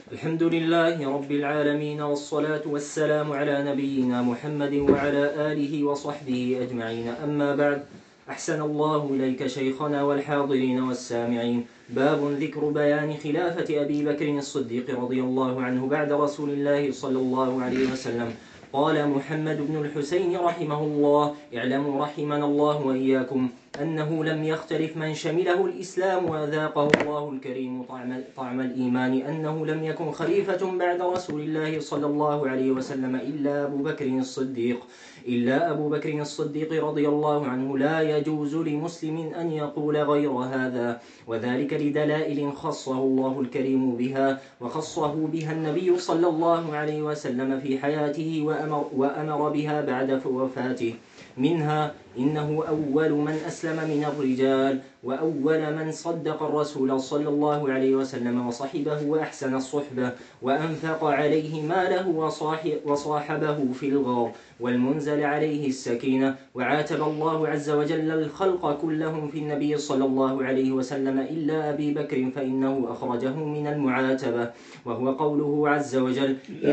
الحمد لله رب العالمين، والصلاة والسلام على نبينا محمد وعلى آله وصحبه أجمعين. أما بعد، أحسن الله إليك شيخنا والحاضرين والسامعين. باب ذكر بيان خلافة أبي بكر الصديق رضي الله عنه بعد رسول الله صلى الله عليه وسلم. قال محمد بن الحسين رحمه الله: اعلموا رحمنا الله وإياكم أنه لم يختلف من شمله الإسلام وذاقه الله الكريم طعم الإيمان أنه لم يكن خليفة بعد رسول الله صلى الله عليه وسلم إلا أبو بكر الصديق رضي الله عنه. لا يجوز لمسلم أن يقول غير هذا، وذلك لدلائل خصه الله الكريم بها، وخصه بها النبي صلى الله عليه وسلم في حياته وأمر بها بعد وفاته. منها: إنه أول من أسلم من الرجال، وأول من صدق الرسول صلى الله عليه وسلم وصحبه وأحسن الصحبة، وأنفق عليه ماله وصاحبه في الغار، والمنزل عليه السكينة. وعاتب الله عز وجل الخلق كلهم في النبي صلى الله عليه وسلم إلا أبي بكر فإنه أخرجه من المعاتبة، وهو قوله عز وجل: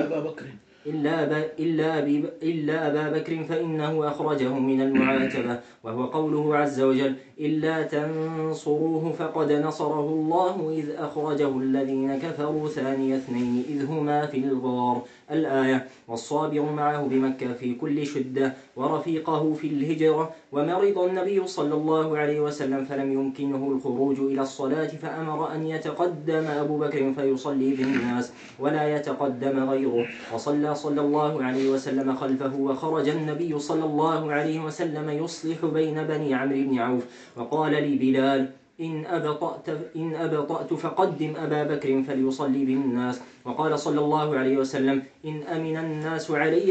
إلا أبا بكر فإنه أخرجه من المعاتبة، وهو قوله عز وجل: إلا تنصروه فقد نصره الله إذ أخرجه الذين كفروا ثاني اثنين إذ هما في الغار. الآية. والصابر معه بمكة في كل شدة، ورفيقه في الهجرة. ومرض النبي صلى الله عليه وسلم فلم يمكنه الخروج إلى الصلاة، فأمر أن يتقدم أبو بكر فيصلي بالناس ولا يتقدم غيره، وصلى صلى الله عليه وسلم خلفه. وخرج النبي صلى الله عليه وسلم يصلح بين بني عمرو بن عوف، وقال لبلال: إن أبطأت فقدم أبا بكر فليصلي بالناس. وقال صلى الله عليه وسلم: إن أمن الناس علي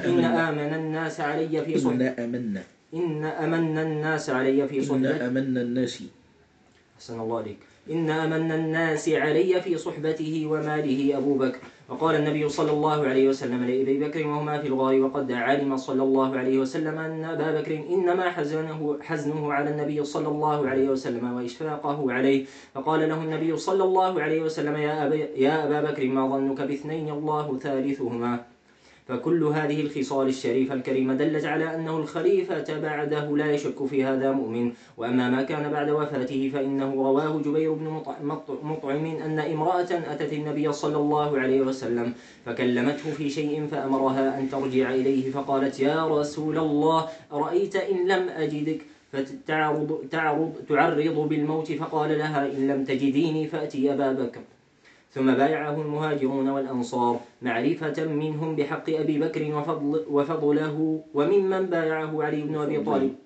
في صحبته وماله أبو بكر. وقال النبي صلى الله عليه وسلم لأبي بكر وهما في الغار، وقد علم صلى الله عليه وسلم أن أبا بكر إنما حزنه على النبي صلى الله عليه وسلم وإشفاقه عليه، فقال له النبي صلى الله عليه وسلم: يا أبا بكر، ما ظنك باثنين الله ثالثهما؟ فكل هذه الخصال الشريفة الكريمة دلت على أنه الخليفة بعده لا يشك في هذا مؤمن. وأما ما كان بعد وفاته فإنه رواه جبير بن مطعم أن امرأة أتت النبي صلى الله عليه وسلم فكلمته في شيء فأمرها أن ترجع إليه، فقالت: يا رسول الله، أرأيت إن لم أجدك تعرض بالموت؟ فقال لها: إن لم تجديني فأتي أبا بكر. ثم بايعه المهاجرون والأنصار معرفة منهم بحق أبي بكر وفضله، وممن بايعه علي بن أبي طالب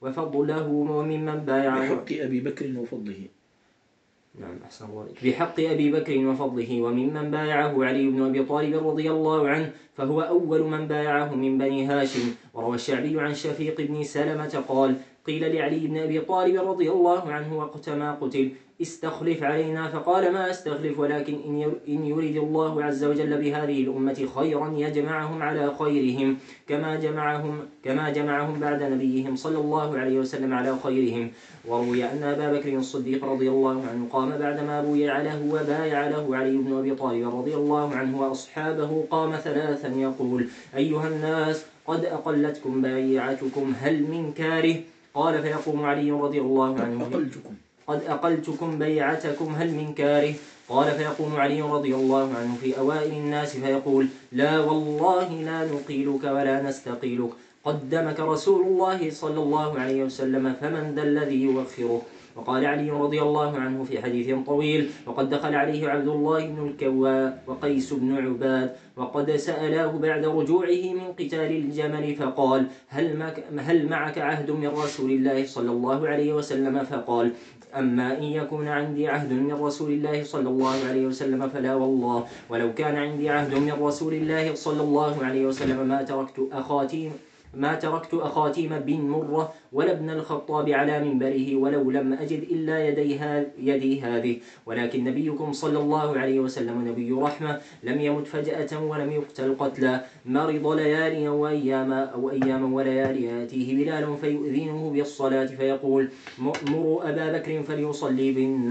بحق أبي بكر وفضله. نعم، أحسن الله عليك. بحق أبي بكر وفضله، وممن بايعه علي بن أبي طالب رضي الله عنه، فهو أول من بايعه من بني هاشم. وروى الشعبي عن شفيق بن سلمة قال: قيل لعلي بن أبي طالب رضي الله عنه وقتما قتل: استخلف علينا. فقال: ما استخلف، ولكن إن يريد الله عز وجل بهذه الأمة خيرا يجمعهم على خيرهم، كما جمعهم بعد نبيهم صلى الله عليه وسلم على خيرهم. وروي أن أبا بكر الصديق رضي الله عنه قام بعدما بويع له وبايع له علي بن أبي طالب رضي الله عنه وأصحابه، قام ثلاثا يقول: أيها الناس، قد أقلتكم بيعتكم، هل من كاره؟ قال فيقوم علي رضي الله عنه: قد أقلتكم بيعتكم، هل من كاره؟ قال فيقوم علي رضي الله عنه في أوائل الناس فيقول: لا والله، لا نقيلك ولا نستقيلك، قدمك رسول الله صلى الله عليه وسلم، فمن ذا الذي يوخره؟ وقال علي رضي الله عنه في حديث طويل: وقد دخل عليه عبد الله بن الكواء وقيس بن عباد، وقد سألاه بعد رجوعه من قتال الجمل، فقال: هل معك عهد من رسول الله صلى الله عليه وسلم؟ فقال: أما إن يكون عندي عهد من رسول الله صلى الله عليه وسلم فلا والله، ولو كان عندي عهد من رسول الله صلى الله عليه وسلم ما تركت أخاتيم بن مرة ولا ابن الخطاب على منبره، ولو لم أجد إلا يدي هذه. ولكن نبيكم صلى الله عليه وسلم نبي رحمة، لم يمت فجأة ولم يقتل قتلا، مرض ليالي أياما وليالي، يأتيه بلال فيؤذنه بالصلاة فيقول: مروا أبا بكر فليصلي بالناس.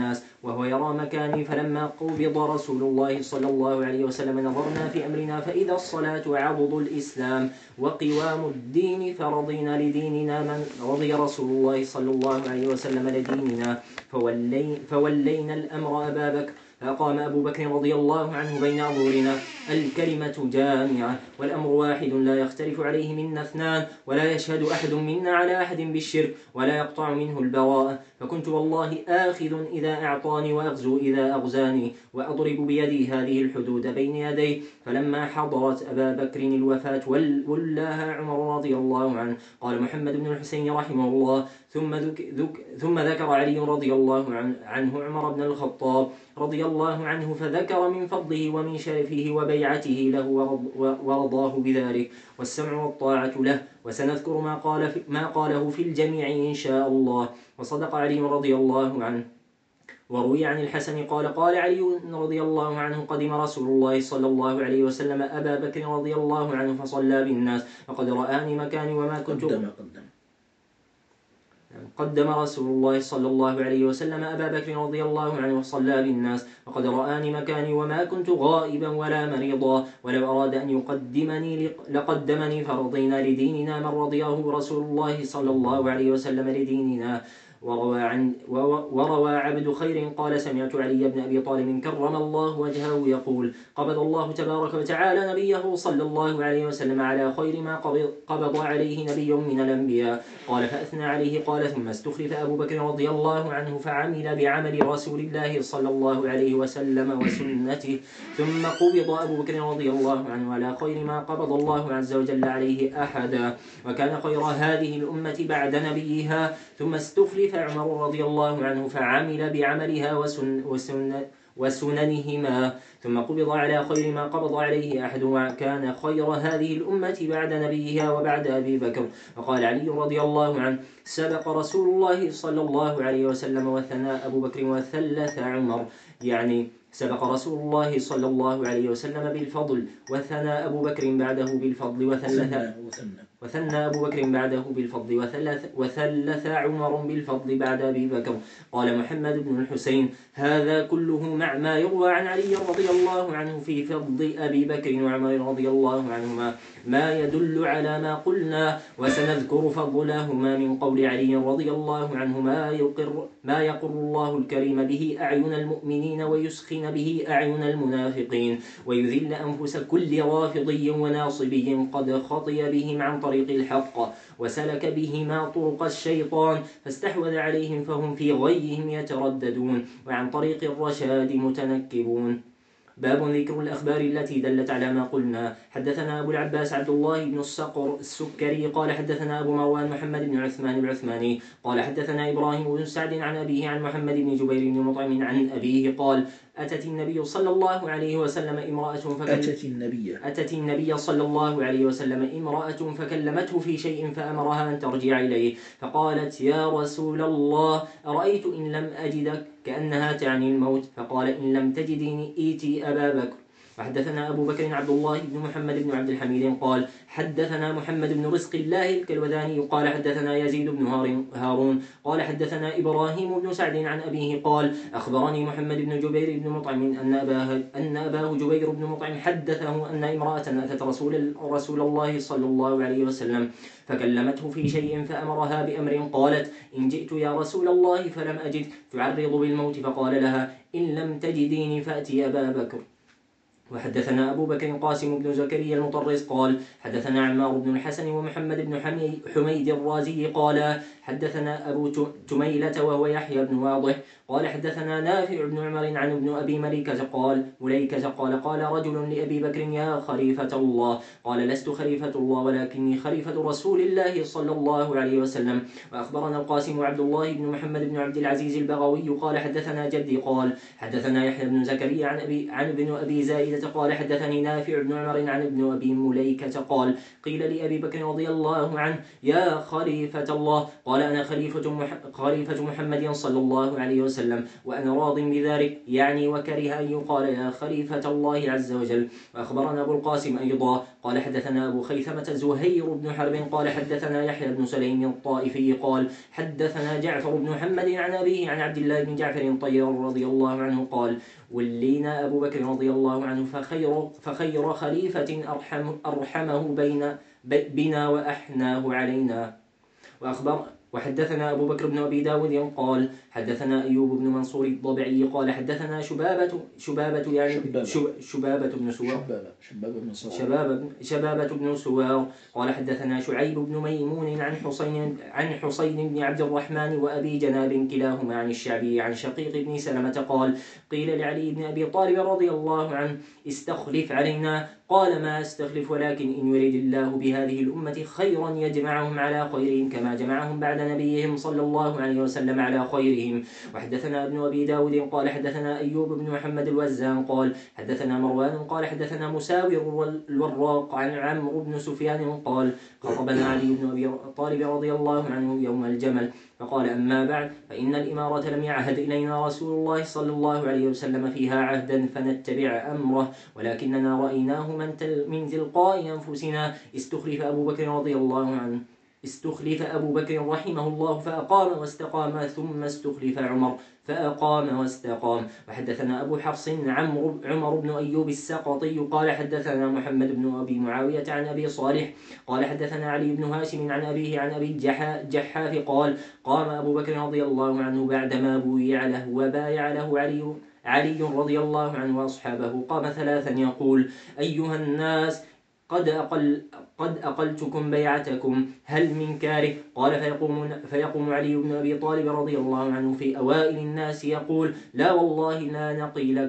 وهو يرى مكاني. فلما قبض رسول الله صلى الله عليه وسلم نظرنا في أمرنا فإذا الصلاة عضد الإسلام وقوام الدين، فرضينا لديننا من رضي رسول الله صلى الله عليه وسلم لديننا، فولينا الأمر أبا بكر. فقام أبو بكر رضي الله عنه بين أظهرنا. الكلمة جامعة والأمر واحد لا يختلف عليه منا اثنان، ولا يشهد أحد منا على أحد بالشرك، ولا يقطع منه البراءة. فكنت والله آخذ إذا أعطاني وأغزو إذا أغزاني، وأضرب بيدي هذه الحدود بين يديه. فلما حضرت أبا بكر الوفاة ولاها عمر رضي الله عنه. قال محمد بن الحسين رحمه الله: ثم ذكر علي رضي الله عنه عمر بن الخطاب رضي الله عنه، فذكر من فضله ومن شرفه وبيعته له ورضاه بذلك، والسمع والطاعة له. وسنذكر ما قاله في الجميع إن شاء الله. وصدق علي رضي الله عنه. وروي عن الحسن قال علي رضي الله عنه: قدم رسول الله صلى الله عليه وسلم أبا بكر رضي الله عنه فصلى بالناس، فقد رآني مكاني وما كنت قدم رسول الله صلى الله عليه وسلم أبا بكر رضي الله عنه وصلى بالناس، وقد رآني مكاني وما كنت غائبا ولا مريضا، ولو أراد أن يقدمني لقدمني، فرضينا لديننا من رضيه رسول الله صلى الله عليه وسلم لديننا. وروى عبد خير قال: سمعت علي بن أبي طالب كرم الله وجهه يقول: قبض الله تبارك وتعالى نبيه صلى الله عليه وسلم على خير ما قبض عليه نبي من الأنبياء. قال: فأثنى عليه. قال: ثم استخلف أبو بكر رضي الله عنه فعمل بعمل رسول الله صلى الله عليه وسلم وسنته. ثم قبض أبو بكر رضي الله عنه على خير ما قبض الله عز وجل عليه أحدا، وكان خير هذه الأمة بعد نبيها. ثم استخلف عمر رضي الله عنه فعمل بعملها وسننهما. ثم قبض على خير ما قبض عليه أحد، وكان خير هذه الأمة بعد نبيها وبعد أبي بكر. وقال علي رضي الله عنه: سبق رسول الله صلى الله عليه وسلم وثنى أبو بكر وثلث عمر، يعني سبق رسول الله صلى الله عليه وسلم بالفضل، وثنى أبو بكر بعده بالفضل وثنى أبو بكر بعده بالفضل وثلث عمر بالفضل بعد أبي بكر. قال محمد بن الحسين: هذا كله مع ما يروى عن علي رضي الله عنه في فضل أبي بكر وعمر رضي الله عنهما ما يدل على ما قلنا، وسنذكر فضلهما من قول علي رضي الله عنه ما يقر الله الكريم به أعين المؤمنين ويسخن به أعين المنافقين، ويذل أنفس كل رافضي وناصبي قد خطي بهم عن طريق الحق، وسلك بهما طرق الشيطان فاستحوذ عليهم فهم في غيهم يترددون، وعن طريق الرشاد متنكبون. باب ذكر الأخبار التي دلت على ما قلنا. حدثنا أبو العباس عبد الله بن الصقر السكري قال حدثنا أبو مروان محمد بن عثمان العثماني قال حدثنا إبراهيم بن سعد عن أبيه عن محمد بن جبير بن مطعم عن أبيه قال: أتت النبي صلى الله عليه وسلم امرأة أتت النبي صلى الله عليه وسلم امرأة فكلمته في شيء فأمرها أن ترجع إليه، فقالت: يا رسول الله، أرأيت إن لم أجدك، كأنها تعني الموت، فقال: إن لم تجدني إيتي أبا بكر. وحدثنا أبو بكر عبد الله بن محمد بن عبد الحميد قال حدثنا محمد بن رزق الله الكلوذاني قال حدثنا يزيد بن هارون قال حدثنا إبراهيم بن سعد عن أبيه قال: أخبرني محمد بن جبير بن مطعم أن أباه جبير بن مطعم حدثه أن امرأة أتت رسول الله صلى الله عليه وسلم فكلمته في شيء فأمرها بأمر، قالت: إن جئت يا رسول الله فلم أجد، تعرض بالموت، فقال لها: إن لم تجديني فأتي أبا بكر. وحدثنا أبو بكر قاسم بن زكريا المطرس قال حدثنا عمار بن الحسن ومحمد بن حميد الرازي قال حدثنا أبو تميلة وهو يحيى بن واضح قال حدثنا نافع بن عمر عن ابن أبي مليكة قال رجل لأبي بكر: يا خليفة الله. قال: لست خليفة الله ولكني خليفة رسول الله صلى الله عليه وسلم. وأخبرنا القاسم عبد الله بن محمد بن عبد العزيز البغوي قال حدثنا جدي قال حدثنا يحيى بن زكريا عن ابن أبي زائدة قال حدثني نافع بن عمر عن ابن أبي مليكة قال: قيل لأبي بكر رضي الله عنه: يا خليفة الله. قال أنا خليفة محمد صلى الله عليه وسلم وأنا راض بذلك، يعني وكره أن يقال يا خليفة الله عز وجل. وأخبرنا أبو القاسم أيضا قال حدثنا أبو خيثمة زهير بن حرب قال حدثنا يحيى بن سليم الطائفي قال حدثنا جعفر بن محمد عن أبيه عن عبد الله بن جعفر الطير رضي الله عنه قال ولينا أبو بكر رضي الله عنه فخير خليفة أرحمه بنا وأحناه علينا. وحدثنا أبو بكر بن أبي داود قال حدثنا أيوب بن منصور الضبعي قال حدثنا شبابة بن سوار قال حدثنا شعيب بن ميمون عن حسين بن عبد الرحمن وأبي جناب كلاهما عن الشعبي عن شقيق بن سلمة قال قيل لعلي بن أبي طالب رضي الله عنه استخلف علينا، قال ما استخلف ولكن إن يريد الله بهذه الأمة خيرا يجمعهم على خيرهم كما جمعهم بعد نبيهم صلى الله عليه وسلم على خيرهم. وحدثنا ابن أبي داود قال حدثنا أيوب بن محمد الوزان قال حدثنا مروان قال حدثنا مساور الوراق عن عمرو بن سفيان قال خطبنا علي بن أبي طالب رضي الله عنه يوم الجمل فقال أما بعد فإن الإمارة لم يعهد إلينا رسول الله صلى الله عليه وسلم فيها عهدا فنتبع أمره، ولكننا رأيناه من تلقاء أنفسنا. استخلف أبو بكر رحمه الله فأقام واستقام، ثم استخلف عمر فأقام واستقام. وحدثنا أبو حفص عمر بن أيوب السقطي قال حدثنا محمد بن أبي معاوية عن أبي صالح قال حدثنا علي بن هاشم عن أبيه عن أبي الجحاف قال قام أبو بكر رضي الله عنه بعدما بويع له وبايع له علي رضي الله عنه وأصحابه قام ثلاثا يقول أيها الناس قد أقلتكم بيعتكم هل من كاره؟ قال فيقوم علي بن أبي طالب رضي الله عنه في أوائل الناس يقول لا والله لا نقيلك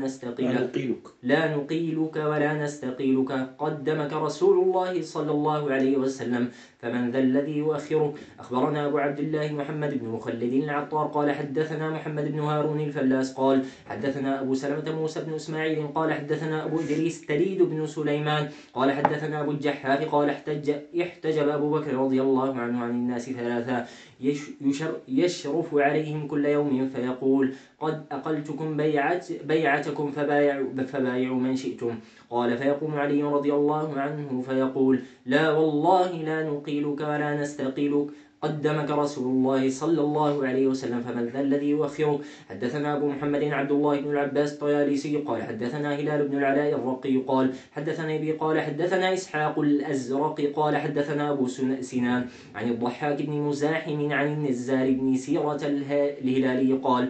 ولا نستقيلك قدمك رسول الله صلى الله عليه وسلم فمن ذا الذي يؤخرك؟ أخبرنا أبو عبد الله محمد بن مخلد العطار قال حدثنا محمد بن هارون الفلاس قال حدثنا أبو سلمة موسى بن إسماعيل قال حدثنا أبو إدريس تليد بن سليمان قال حدثنا أبو الجحاف قال احتجب أبو بكر رضي الله عنه عن الناس ثلاثة يشرف عليهم كل يوم فيقول قد أقلتكم بيعتكم فبايعوا من شئتم. قال فيقوم علي رضي الله عنه فيقول لا والله لا نقيلك ولا نستقيلك قدمك رسول الله صلى الله عليه وسلم فمن ذا الذي يؤخرك؟ حدثنا أبو محمد عبد الله بن العباس الطيالسي قال حدثنا هلال بن العلاء الرقي قال حدثنا أبي قال حدثنا إسحاق الأزرق قال حدثنا أبو سنان عن الضحاك بن مزاحم عن النزار بن سيرة الهلالي قال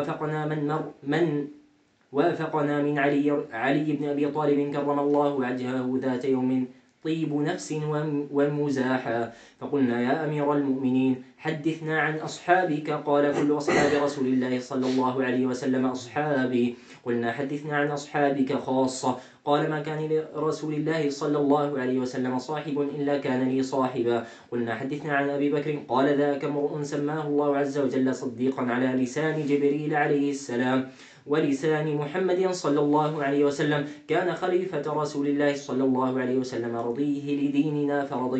وافقنا من علي بن أبي طالب كرم الله وجهه ذات يوم طيب نفس ومزاحا فقلنا يا أمير المؤمنين حدثنا عن أصحابك. قال كل أصحاب رسول الله صلى الله عليه وسلم أصحابي. قلنا حدثنا عن أصحابك خاصة. قال ما كان لرسول الله صلى الله عليه وسلم صاحب إلا كان لي صاحبا. قلنا حدثنا عن أبي بكر. قال ذاك امرؤ سماه الله عز وجل صديقا على لسان جبريل عليه السلام ولسان محمد صلى الله عليه وسلم كان خليفة رسول الله صلى الله عليه وسلم رضيه لديننا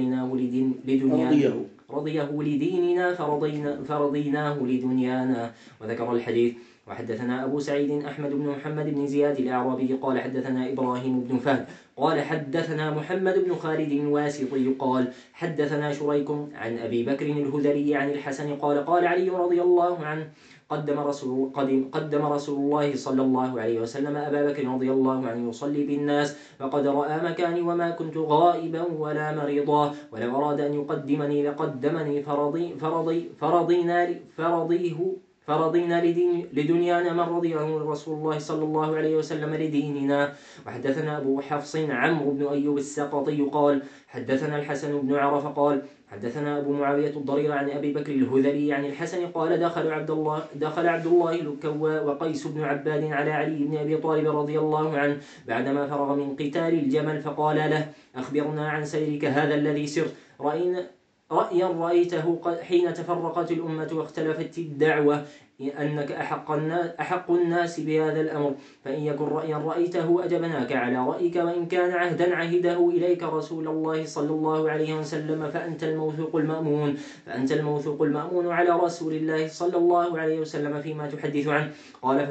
فرضيناه لدنيانا. وذكر الحديث. وحدثنا أبو سعيد أحمد بن محمد بن زياد الأعرابي قال حدثنا إبراهيم بن فهد قال حدثنا محمد بن خالد الواسطي قال حدثنا شريك عن أبي بكر الهذلي عن الحسن قال علي رضي الله عنه قدم رسول الله صلى الله عليه وسلم أبا بكر رضي الله عنه يصلي بالناس فقد رأى مكاني وما كنت غائبا ولا مريضا ولو أراد أن يقدمني لقدمني فرضينا لدنيانا من رضيه رسول الله صلى الله عليه وسلم لديننا. وحدثنا أبو حفص عمرو بن أيوب السقطي قال حدثنا الحسن بن عرف قال حدثنا أبو معاوية الضرير عن أبي بكر الهذلي عن الحسن قال دخل عبد الله الكوى وقيس بن عباد على علي بن أبي طالب رضي الله عنه بعدما فرغ من قتال الجمل فقال له أخبرنا عن سيرك هذا الذي سرت رأيا رأيته حين تفرقت الأمة واختلفت الدعوة أنك أحق الناس بهذا الأمر، فإن يكن رأيا رأيته أجبناك على رأيك، وإن كان عهدا عهده إليك رسول الله صلى الله عليه وسلم فأنت الموثوق المأمون على رسول الله صلى الله عليه وسلم فيما تحدث عنه. قال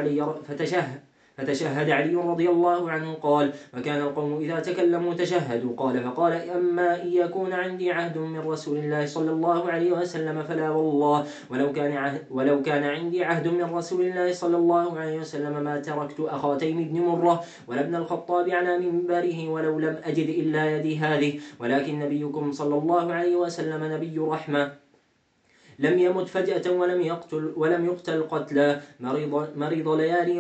فتشهد علي رضي الله عنه قال: وكان القوم إذا تكلموا تشهدوا. قال: فقال: أما إن يكون عندي عهد من رسول الله صلى الله عليه وسلم فلا والله، ولو كان عندي عهد من رسول الله صلى الله عليه وسلم ما تركت أخا تيم بن مرة ولا ابن الخطاب على منبره ولو لم أجد إلا يدي هذه، ولكن نبيكم صلى الله عليه وسلم نبي رحمة لم يمت فجأة ولم يقتل قتلا، مرض ليالي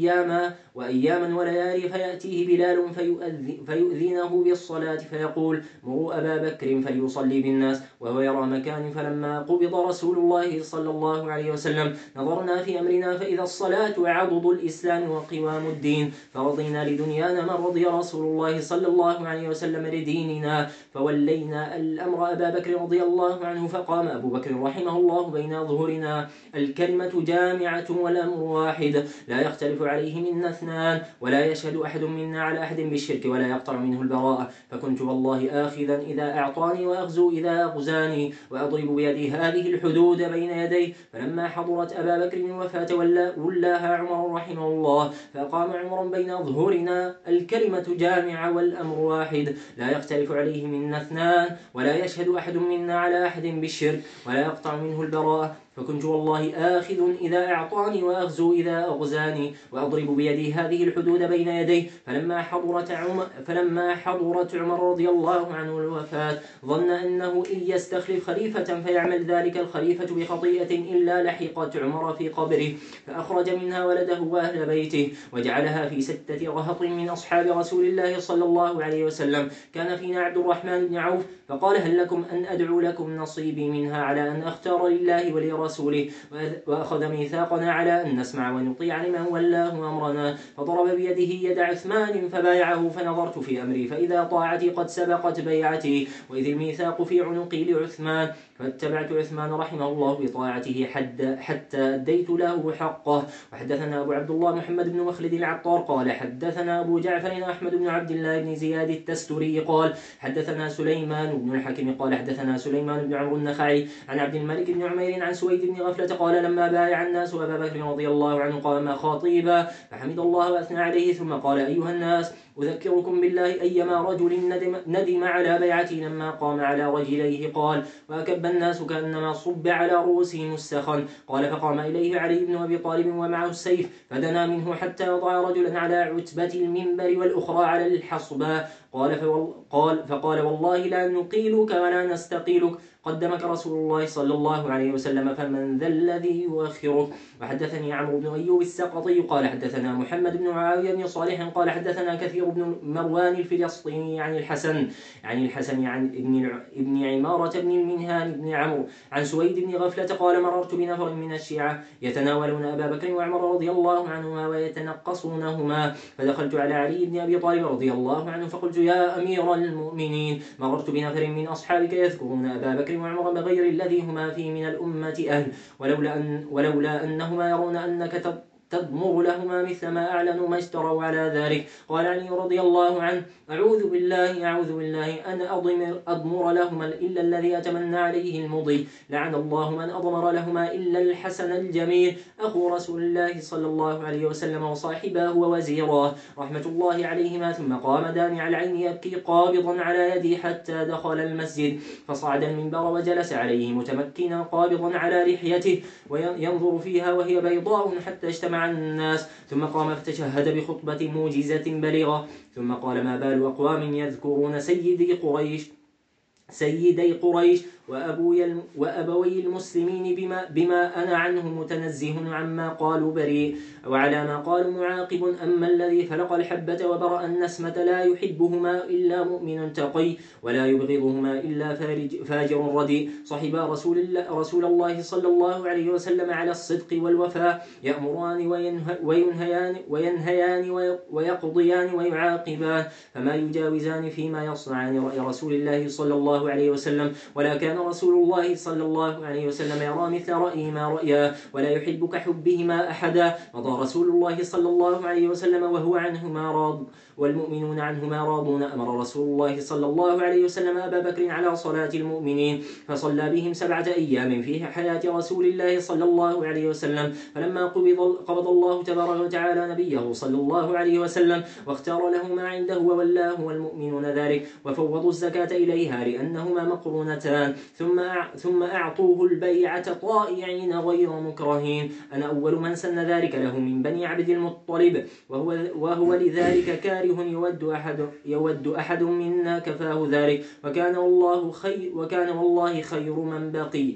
وأياما وليالي، فيأتيه بلال فيؤذنه بالصلاة فيقول: مروا أبا بكر فليصلي بالناس، وهو يرى مكان. فلما قبض رسول الله صلى الله عليه وسلم نظرنا في أمرنا فإذا الصلاة عضد الإسلام وقوام الدين، فرضينا لدنيانا من رضي رسول الله صلى الله عليه وسلم لديننا، فولينا الأمر أبا بكر رضي الله عنه، فقام أبو بكر رحمه الله بين ظهورنا. الكلمة جامعة والأمر واحد، لا يختلف عليه منا اثنان، ولا يشهد أحد منا على أحد بالشرك، ولا يقطع منه البراءة. فكنت والله آخذا إذا أعطاني وأغزو إذا أغزاني، وأضرب بيدي هذه الحدود بين يديه. فلما حضرت أبا بكر الوفاة ولاها عمر رحمه الله، فأقام عمر بين ظهورنا. الكلمة جامعة والأمر واحد، لا يختلف عليه منا اثنان، ولا يشهد أحد منا على أحد بالشرك، ولا يقطع منه البراءة. فكنت والله آخذ إذا أعطاني وأغزو إذا أغزاني، وأضرب بيدي هذه الحدود بين يديه. فلما حضرت عمر رضي الله عنه الوفاة ظن أنه إن يستخلف خليفة فيعمل ذلك الخليفة بخطيئة إلا لحقت عمر في قبره، فأخرج منها ولده وأهل بيته، وجعلها في 6 رهط من أصحاب رسول الله صلى الله عليه وسلم. كان فينا عبد الرحمن بن عوف، فقال: هل لكم أن أدعو لكم نصيبي منها على أن أختار لله ولرسوله، وأخذ ميثاقنا على أن نسمع ونطيع لمن ولاه أمرنا. فضرب بيده يد عثمان فبايعه، فنظرت في أمري فإذا طاعتي قد سبقت بيعتي، وإذ الميثاق في عنقي لعثمان، فاتبعت عثمان رحمه الله بطاعته حتى أديت له حقه. وحدثنا أبو عبد الله محمد بن مخلد العطار قال: حدثنا أبو جعفر أحمد بن عبد الله بن زياد التستري قال: حدثنا سليمان بن الحكم قال: حدثنا سليمان بن عمرو النخعي عن عبد الملك بن عمير عن سويد بن غفلة قال: لما بايع الناس أبا بكر رضي الله عنه قام خاطيبا فحمد الله وأثنى عليه، ثم قال: أيها الناس، أذكركم بالله أيما رجل ندم على بيعتي لما قام على رجليه. قال: وأكب الناس كأنما صب على رؤوسهم السخن. قال: فقام إليه علي بن أبي طالب ومعه السيف، فدنا منه حتى وضع رجلا على عتبة المنبر والأخرى على الحصبة. فقال: والله لا نقيلك ولا نستقيلك، قدمك رسول الله صلى الله عليه وسلم، فمن ذا الذي يؤخرك. وحدثني عمرو بن أيوب السقطي قال: حدثنا محمد بن معاوية بن صالح قال: حدثنا كثير بن مروان الفلسطيني عن الحسن عن ابن عمارة بن المنهان بن عمرو عن سويد بن غفلة قال: مررت بنفر من الشيعة يتناولون أبا بكر وعمر رضي الله عنهما ويتنقصونهما، فدخلت على علي بن أبي طالب رضي الله عنه فقلت: يا أمير المؤمنين، مررت بنفر من أصحابك يذكرون أبا بكر وعمر بغير الذي هما فيه من الأمة أهل، ولولا أنهما يرون أنك تضمر لهما مثل ما أعلنوا ما اشتروا على ذلك. قال علي رضي الله عنه: أعوذ بالله أن أضمر لهما إلا الذي أتمنى عليه المضي، لعن الله من أضمر لهما إلا الحسن الجميل أخو رسول الله صلى الله عليه وسلم وصاحبه ووزيراه رحمة الله عليهما. ثم قام دامع العين يبكي قابضا على يدي حتى دخل المسجد، فصعد المنبر وجلس عليه متمكنا قابضا على لحيته وينظر فيها وهي بيضاء حتى اجتمع الناس. ثم قام فتشهد بخطبة موجزة بليغة، ثم قال: ما بال أقوام يذكرون سيدي قريش وأبوي المسلمين بما أنا عنه متنزه عما قالوا بريء، وعلى ما قالوا معاقب. أما الذي فلق الحبة وبرأ النسمة لا يحبهما إلا مؤمن تقي، ولا يبغضهما إلا فاجر رديء. صحبا رسول الله صلى الله عليه وسلم على الصدق والوفاء، يأمران وينهيان ويقضيان ويعاقبان، فما يجاوزان فيما يصنعان رأي رسول الله صلى الله عليه وسلم. ولا كان وكان رسول الله صلى الله عليه وسلم يرى مثل رأيه ما رأيا ولا يحب كحبهما أحدا. مضى رسول الله صلى الله عليه وسلم وهو عنهما راض والمؤمنون عنهما راضون. أمر رسول الله صلى الله عليه وسلم أبا بكر على صلاة المؤمنين فصلى بهم 7 أيام في حياة رسول الله صلى الله عليه وسلم. فلما قبض الله تبارك وتعالى نبيه صلى الله عليه وسلم واختار له ما عنده وولاه والمؤمنون ذلك وفوضوا الزكاة إليها لأنهما مقرونتان ثم أعطوه البيعة طائعين غير مكرهين. أنا أول من سن ذلك له من بني عبد المطلب وهو لذلك كاره يود أحد منا كفاه ذلك وكان والله خير من بقي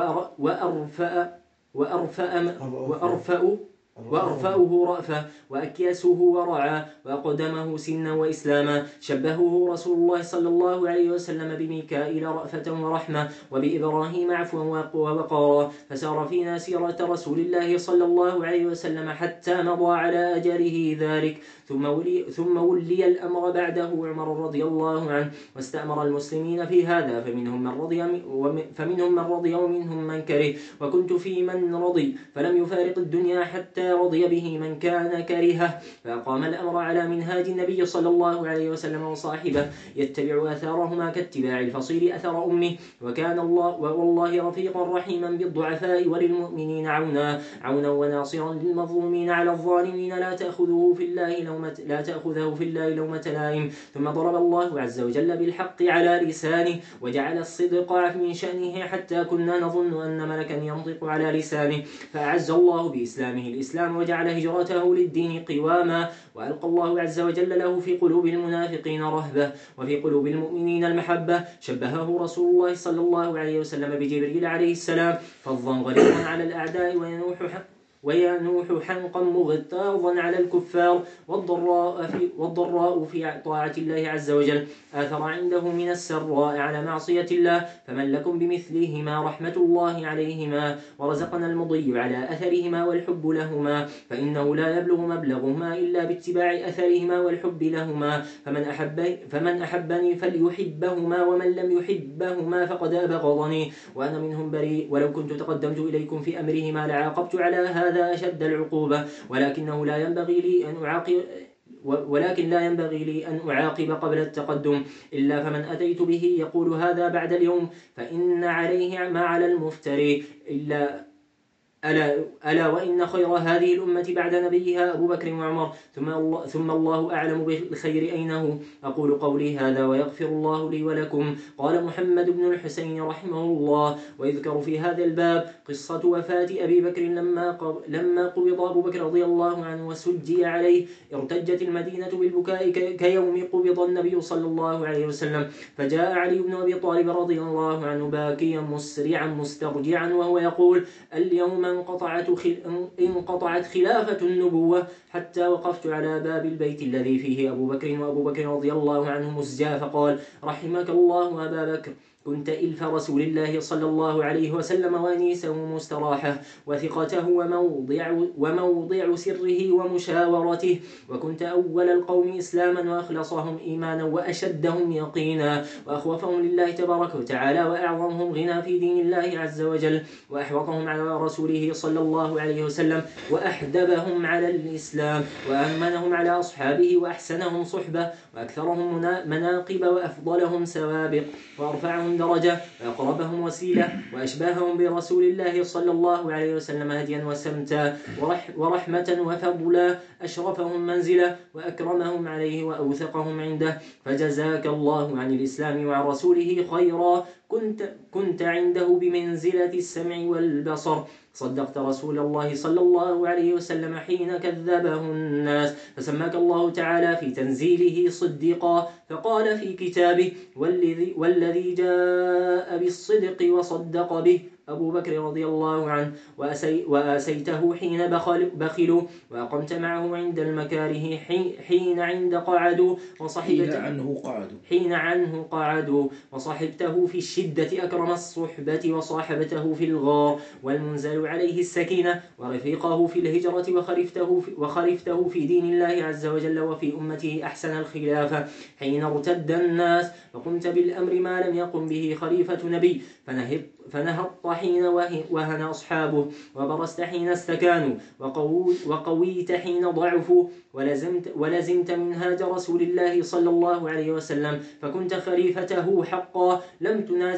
وأرفأه رأفة وأكيسه ورعا وأقدمه سنا وإسلاما. شبهه رسول الله صلى الله عليه وسلم بميكائيل رأفة ورحمة وبإبراهيم عفوا ووقارا. فسار فينا سيرة رسول الله صلى الله عليه وسلم حتى مضى على أجله ذلك. ثم ولي الأمر بعده عمر رضي الله عنه واستأمر المسلمين في هذا فمنهم من رضي ومنهم من كره وكنت في من رضي فلم يفارق الدنيا حتى رضي به من كان كرهه. فأقام الأمر على منهاج النبي صلى الله عليه وسلم وصاحبه يتبع آثارهما كاتباع الفصيل أثر أمه وكان والله رفيقا رحيما بالضعفاء وللمؤمنين عونا وناصرا للمظلومين على الظالمين لا تأخذه في الله لومة لائم. ثم ضرب الله عز وجل بالحق على لسانه وجعل الصدق من شأنه حتى كنا نظن أن ملكا ينطق على لسانه. فأعز الله بإسلامه الإسلام وجعل هجرته للدين قواما وألقى الله عز وجل له في قلوب المنافقين رهبة وفي قلوب المؤمنين المحبة. شبهه رسول الله صلى الله عليه وسلم بجبريل عليه السلام فظا غليظا على الأعداء وينوح حنقا مغتاظا على الكفار والضراء في طاعة الله عز وجل آثر عنده من السراء على معصية الله. فمن لكم بمثلهما رحمة الله عليهما ورزقنا المضي على أثرهما والحب لهما فإنه لا يبلغ مبلغهما إلا باتباع أثرهما والحب لهما. فمن أحبني فليحبهما ومن لم يحبهما فقد أبغضني وأنا منهم بريء. ولو كنت تقدمت إليكم في أمرهما لعاقبت على هذا أشد العقوبة ولكن لا ينبغي لي أن أعاقب قبل التقدم إلا فمن أتيت به يقول هذا بعد اليوم فإن عليه ما على المفتري ألا وإن خير هذه الأمة بعد نبيها أبو بكر وعمر ثم الله أعلم بالخير أينه. أقول قولي هذا ويغفر الله لي ولكم. قال محمد بن الحسين رحمه الله ويذكر في هذا الباب قصة وفاة أبي بكر لما قبض أبو بكر رضي الله عنه وسجي عليه ارتجت المدينة بالبكاء كيوم قبض النبي صلى الله عليه وسلم. فجاء علي بن أبي طالب رضي الله عنه باكيا مسرعا مسترجعا وهو يقول اليوم انقطعت خلافة النبوة حتى وقفت على باب البيت الذي فيه أبو بكر رضي الله عنه مسجى فقال رحمك الله أبا بكر كنت إلف رسول الله صلى الله عليه وسلم وأنيسه مستراحه وثقته وموضع سره ومشاورته وكنت أول القوم إسلاما وأخلصهم إيمانا وأشدهم يقينا وأخوفهم لله تبارك وتعالى وأعظمهم غنى في دين الله عز وجل وأحوطهم على رسوله صلى الله عليه وسلم وأحدبهم على الإسلام وأمنهم على أصحابه وأحسنهم صحبة وأكثرهم مناقب وأفضلهم سوابق وأرفعهم درجة وأقربهم وسيلة وأشباههم برسول الله صلى الله عليه وسلم هديا وسمتا ورحمة وفضلا أشرفهم منزلة وأكرمهم عليه وأوثقهم عنده. فجزاك الله عن الإسلام وعن رسوله خيرا كنت عنده بمنزلة السمع والبصر. صدقت رسول الله صلى الله عليه وسلم حين كذبه الناس فسماك الله تعالى في تنزيله صديقا فقال في كتابه والذي جاء بالصدق وصدق به أبو بكر رضي الله عنه وأسيته حين بخلوا وأقمت معه عند المكاره حين عنه قعدوا وصحبته في الشدة أكرم الصحبة وصاحبته في الغار والمنزل عليه السكينة ورفيقه في الهجرة وخلفته في دين الله عز وجل وفي أمته أحسن الخلافة حين ارتد الناس وقمت بالأمر ما لم يقم به خليفة نبي فنهضت حين وهن أصحابه وبرست حين استكانوا وقويت حين ضعفوا ولزمت منهاج رسول الله صلى الله عليه وسلم فكنت خليفته حقا لم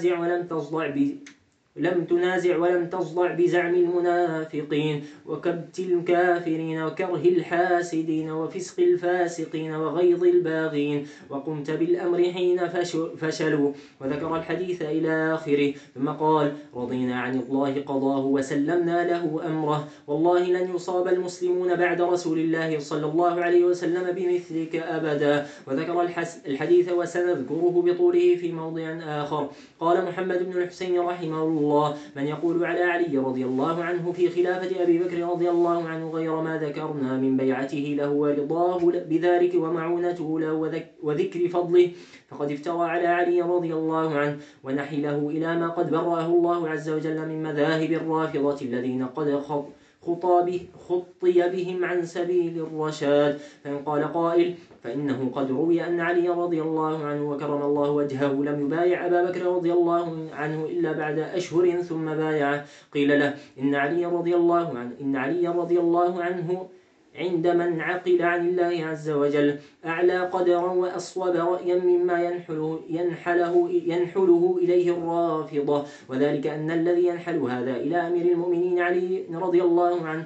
تنازع ولم تصدع بزعم المنافقين وكبت الكافرين وكره الحاسدين وفسق الفاسقين وغيظ الباغين وقمت بالأمر حين فشلوا وذكر الحديث إلى آخره ثم قال رضينا عن الله قضاه وسلمنا له أمره والله لن يصاب المسلمون بعد رسول الله صلى الله عليه وسلم بمثلك أبدا وذكر الحديث وسنذكره بطوله في موضع آخر. قال محمد بن الحسين رحمه الله من يقول على علي رضي الله عنه في خلافة أبي بكر رضي الله عنه غير ما ذكرنا من بيعته له ورضاه بذلك ومعونته له وذكر فضله فقد افترى على علي رضي الله عنه ونحله إلى ما قد برأه الله عز وجل من مذاهب الرافضة الذين قد خطي بهم عن سبيل الرشاد. فإن قال قائل فإنه قد روي أن علي رضي الله عنه وكرم الله وجهه لم يبايع أبا بكر رضي الله عنه إلا بعد أشهر ثم بايعه قيل له إن علي رضي الله عنه عند من عقل عن الله عز وجل أعلى قدرا وأصوب رأيا مما ينحله إليه الرافضة وذلك أن الذي ينحل هذا إلى أمير المؤمنين علي رضي الله عنه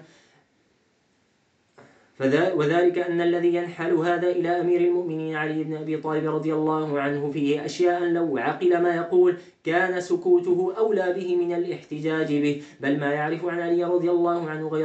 وذلك أن الذي ينحل هذا إلى أمير المؤمنين علي بن أبي طالب رضي الله عنه فيه أشياء لو عقل ما يقول كان سكوته أولى به من الاحتجاج به بل ما يعرف عن علي رضي الله عنه غير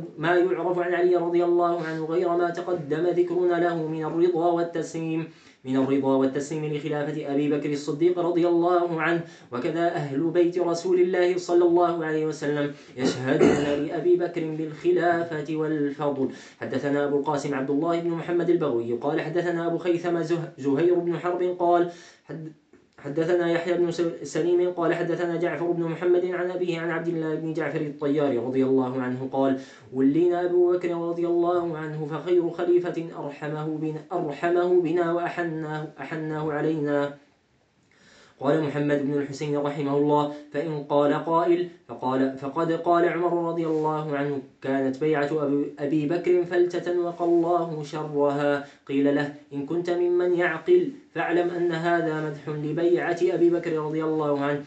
ما تقدم ذكرنا له من الرضا والتسليم لخلافة أبي بكر الصديق رضي الله عنه وكذا أهل بيت رسول الله صلى الله عليه وسلم يشهدون لأبي بكر بالخلافة والفضل. حدثنا أبو القاسم عبد الله بن محمد البغوي قال حدثنا أبو خيثم زهير بن حرب قال حدثنا يحيى بن سليم قال حدثنا جعفر بن محمد عن أبيه عن عبد الله بن جعفر الطياري رضي الله عنه قال ولينا أبو بكر رضي الله عنه فخير خليفة أرحمه بنا وأحناه علينا. قال محمد بن الحسين رحمه الله فإن قال قائل فقد قال عمر رضي الله عنه كانت بيعة أبي بكر فلتة وقى الله شرها قيل له إن كنت ممن يعقل فاعلم أن هذا مدح لبيعة أبي بكر رضي الله عنه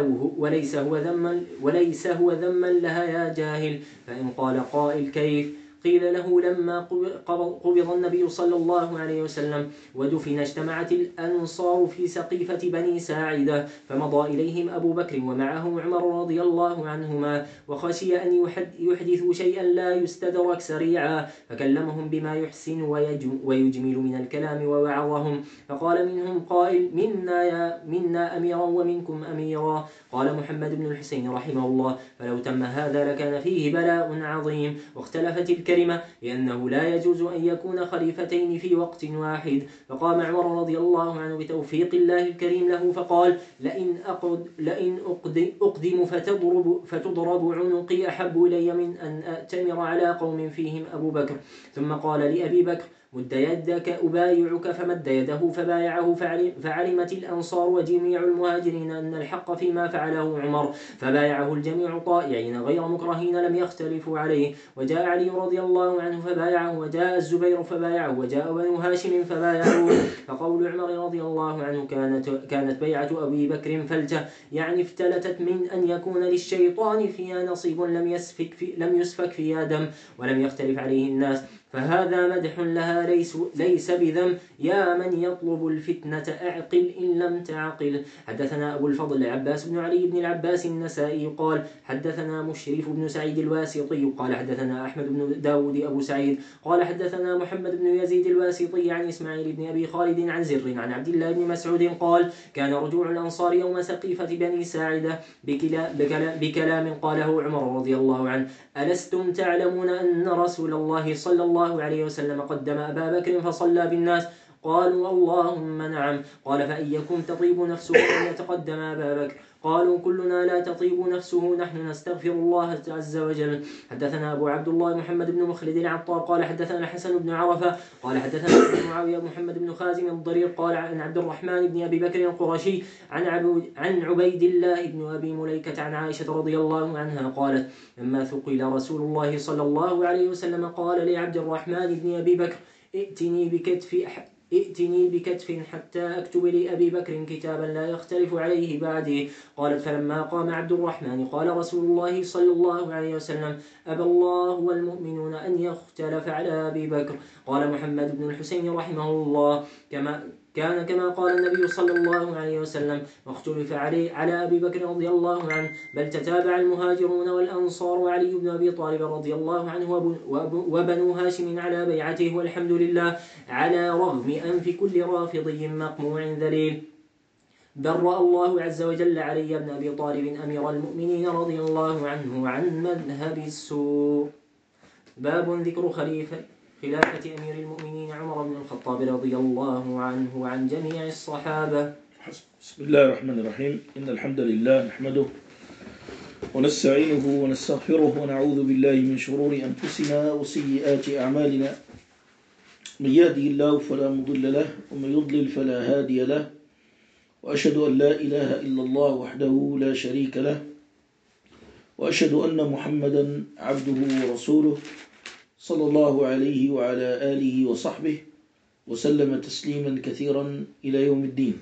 وليس هو ذما لها يا جاهل. فإن قال قائل كيف قيل له لما قبض النبي صلى الله عليه وسلم ودفن اجتمعت الأنصار في سقيفة بني ساعدة فمضى إليهم أبو بكر ومعه عمر رضي الله عنهما وخشي أن يحدثوا شيئا لا يستدرك سريعا فكلمهم بما يحسن ويجمل من الكلام ووعظهم فقال منهم قائل منا أميرا ومنكم أميرا. قال محمد بن الحسين رحمه الله فلو تم هذا لكان فيه بلاء عظيم واختلفت الكلمة لأنه لا يجوز أن يكون خليفتين في وقت واحد. فقام عمر رضي الله عنه بتوفيق الله الكريم له فقال لئن أقدم فتضرب عنقي أحب إلي من أن أأتمر على قوم فيهم أبو بكر. ثم قال لأبي بكر مد يدك أبايعك فمد يده فبايعه فعلمت الأنصار وجميع المهاجرين أن الحق فيما فعله عمر فبايعه الجميع طائعين غير مكرهين لم يختلفوا عليه. وجاء علي رضي الله عنه فبايعه وجاء الزبير فبايعه وجاء بنو هاشم فبايعوه. فقول عمر رضي الله عنه كانت بيعة أبي بكر فلتة يعني افتلتت من أن يكون للشيطان فيها نصيب لم يسفك فيها دم ولم يختلف عليه الناس فهذا مدح لها ليس بذم. يا من يطلب الفتنة أعقل إن لم تعقل. حدثنا أبو الفضل العباس بن علي بن العباس النسائي قال حدثنا مشرف بن سعيد الواسطي قال حدثنا أحمد بن داود أبو سعيد قال حدثنا محمد بن يزيد الواسطي عن إسماعيل بن أبي خالد عن زر عن عبد الله بن مسعود قال كان رجوع الأنصار يوم سقيفة بني ساعدة بكلام قاله عمر رضي الله عنه: ألستم تعلمون أن رسول الله صلى الله عليه وسلم قدم أبا بكر فصلى بالناس؟ قالوا اللهم نعم. قال فأيكم تطيب نفسه أن يتقدم أبا بكر؟ قالوا كلنا لا تطيب نفسه، نحن نستغفر الله عز وجل. حدثنا أبو عبد الله محمد بن مخلد العطار قال حدثنا الحسن بن عرفة قال حدثنا ابن معاوية محمد بن خازم الضرير قال عن عبد الرحمن بن أبي بكر القرشي عن عبيد الله بن أبي مليكة عن عائشة رضي الله عنها قالت: لما ثقل رسول الله صلى الله عليه وسلم قال لعبد الرحمن بن أبي بكر: ائتني بكتف حتى أكتب لأبي بكر كتابا لا يختلف عليه بعدي. قالت: فلما قام عبد الرحمن قال رسول الله صلى الله عليه وسلم: أبى الله والمؤمنون أن يختلف على أبي بكر. قال محمد بن الحسين رحمه الله: كما قال النبي صلى الله عليه وسلم: واختلف على أبي بكر رضي الله عنه، بل تتابع المهاجرون والأنصار وعلي بن أبي طالب رضي الله عنه وبنو هاشم على بيعته، والحمد لله على رغم أنف كل رافضي مقموع ذليل. برأ الله عز وجل علي بن أبي طالب أمير المؤمنين رضي الله عنه عن مذهب السوء. باب ذكر خلافة أمير المؤمنين عمر بن الخطاب رضي الله عنه وعن جميع الصحابة. بسم الله الرحمن الرحيم. إن الحمد لله نحمده ونستعينه ونستغفره ونعوذ بالله من شرور أنفسنا وسيئات أعمالنا. من يهده الله فلا مضل له ومن يضلل فلا هادي له، وأشهد أن لا إله إلا الله وحده لا شريك له، وأشهد أن محمدا عبده ورسوله صلى الله عليه وعلى آله وصحبه وسلم تسليما كثيرا إلى يوم الدين.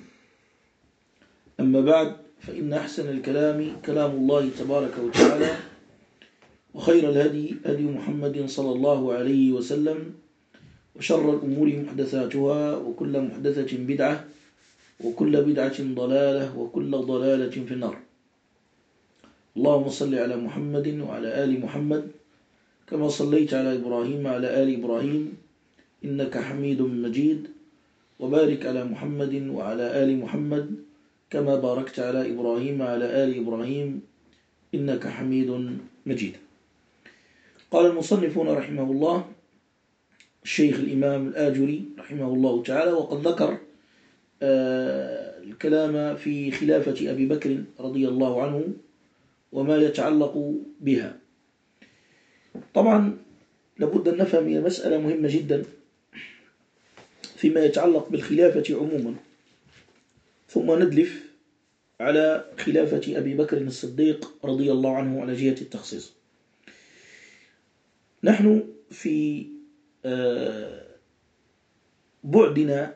أما بعد، فإن أحسن الكلام كلام الله تبارك وتعالى، وخير الهدي هدي محمد صلى الله عليه وسلم، وشر الأمور محدثاتها، وكل محدثة بدعة، وكل بدعة ضلالة، وكل ضلالة في النار. اللهم صل على محمد وعلى آل محمد كما صليت على إبراهيم وعلى آل إبراهيم إنك حميد مجيد، وبارك على محمد وعلى آل محمد كما باركت على إبراهيم وعلى آل إبراهيم إنك حميد مجيد. قال المصنفون رحمه الله الشيخ الإمام الآجري رحمه الله تعالى، وقد ذكر الكلام في خلافة أبي بكر رضي الله عنه وما يتعلق بها. طبعا لابد أن نفهم هي مسألة مهمة جدا فيما يتعلق بالخلافة عموما، ثم ندلف على خلافة أبي بكر الصديق رضي الله عنه على جهة التخصيص. نحن في بعدنا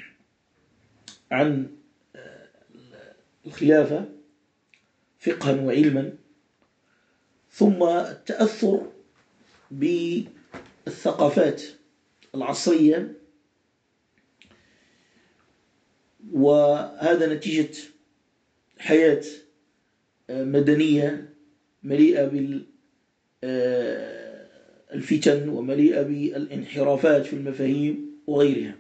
عن الخلافة فقها وعلما، ثم التأثر بالثقافات العصرية، وهذا نتيجة حياة مدنية مليئة بالفتن ومليئة بالانحرافات في المفاهيم وغيرها.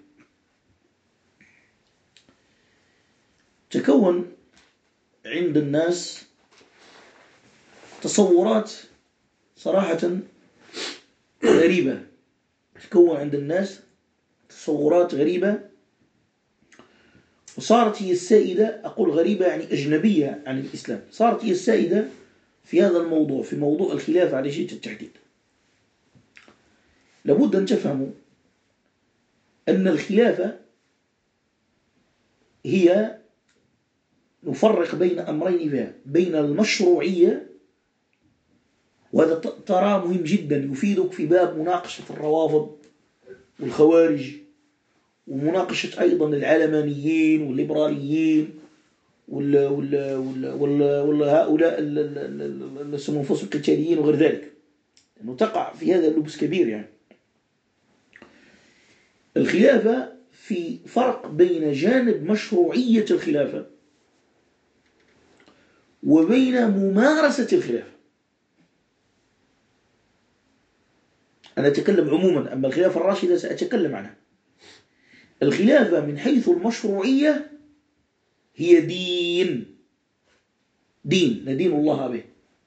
تكون عند الناس تصورات صراحة غريبة، تكون عند الناس تصورات غريبة، وصارت هي السائدة. أقول غريبة يعني أجنبية عن الإسلام، صارت هي السائدة في هذا الموضوع، في موضوع الخلافة على جهة التحديد. لابد أن تفهموا أن الخلافة هي نفرق بين أمرين فيها، بين المشروعية، وهذا ترى مهم جدا يفيدك في باب مناقشة الروافض والخوارج، ومناقشة أيضا العلمانيين والليبراليين وهؤلاء اللي يسمون أنفسهم القتاليين وغير ذلك، لأنه تقع في هذا اللبس كبير يعني. الخلافة في فرق بين جانب مشروعية الخلافة وبين ممارسة الخلافة. أنا أتكلم عموما، أما الخلافة الراشدة سأتكلم عنها. الخلافة من حيث المشروعية هي دين ندين الله به،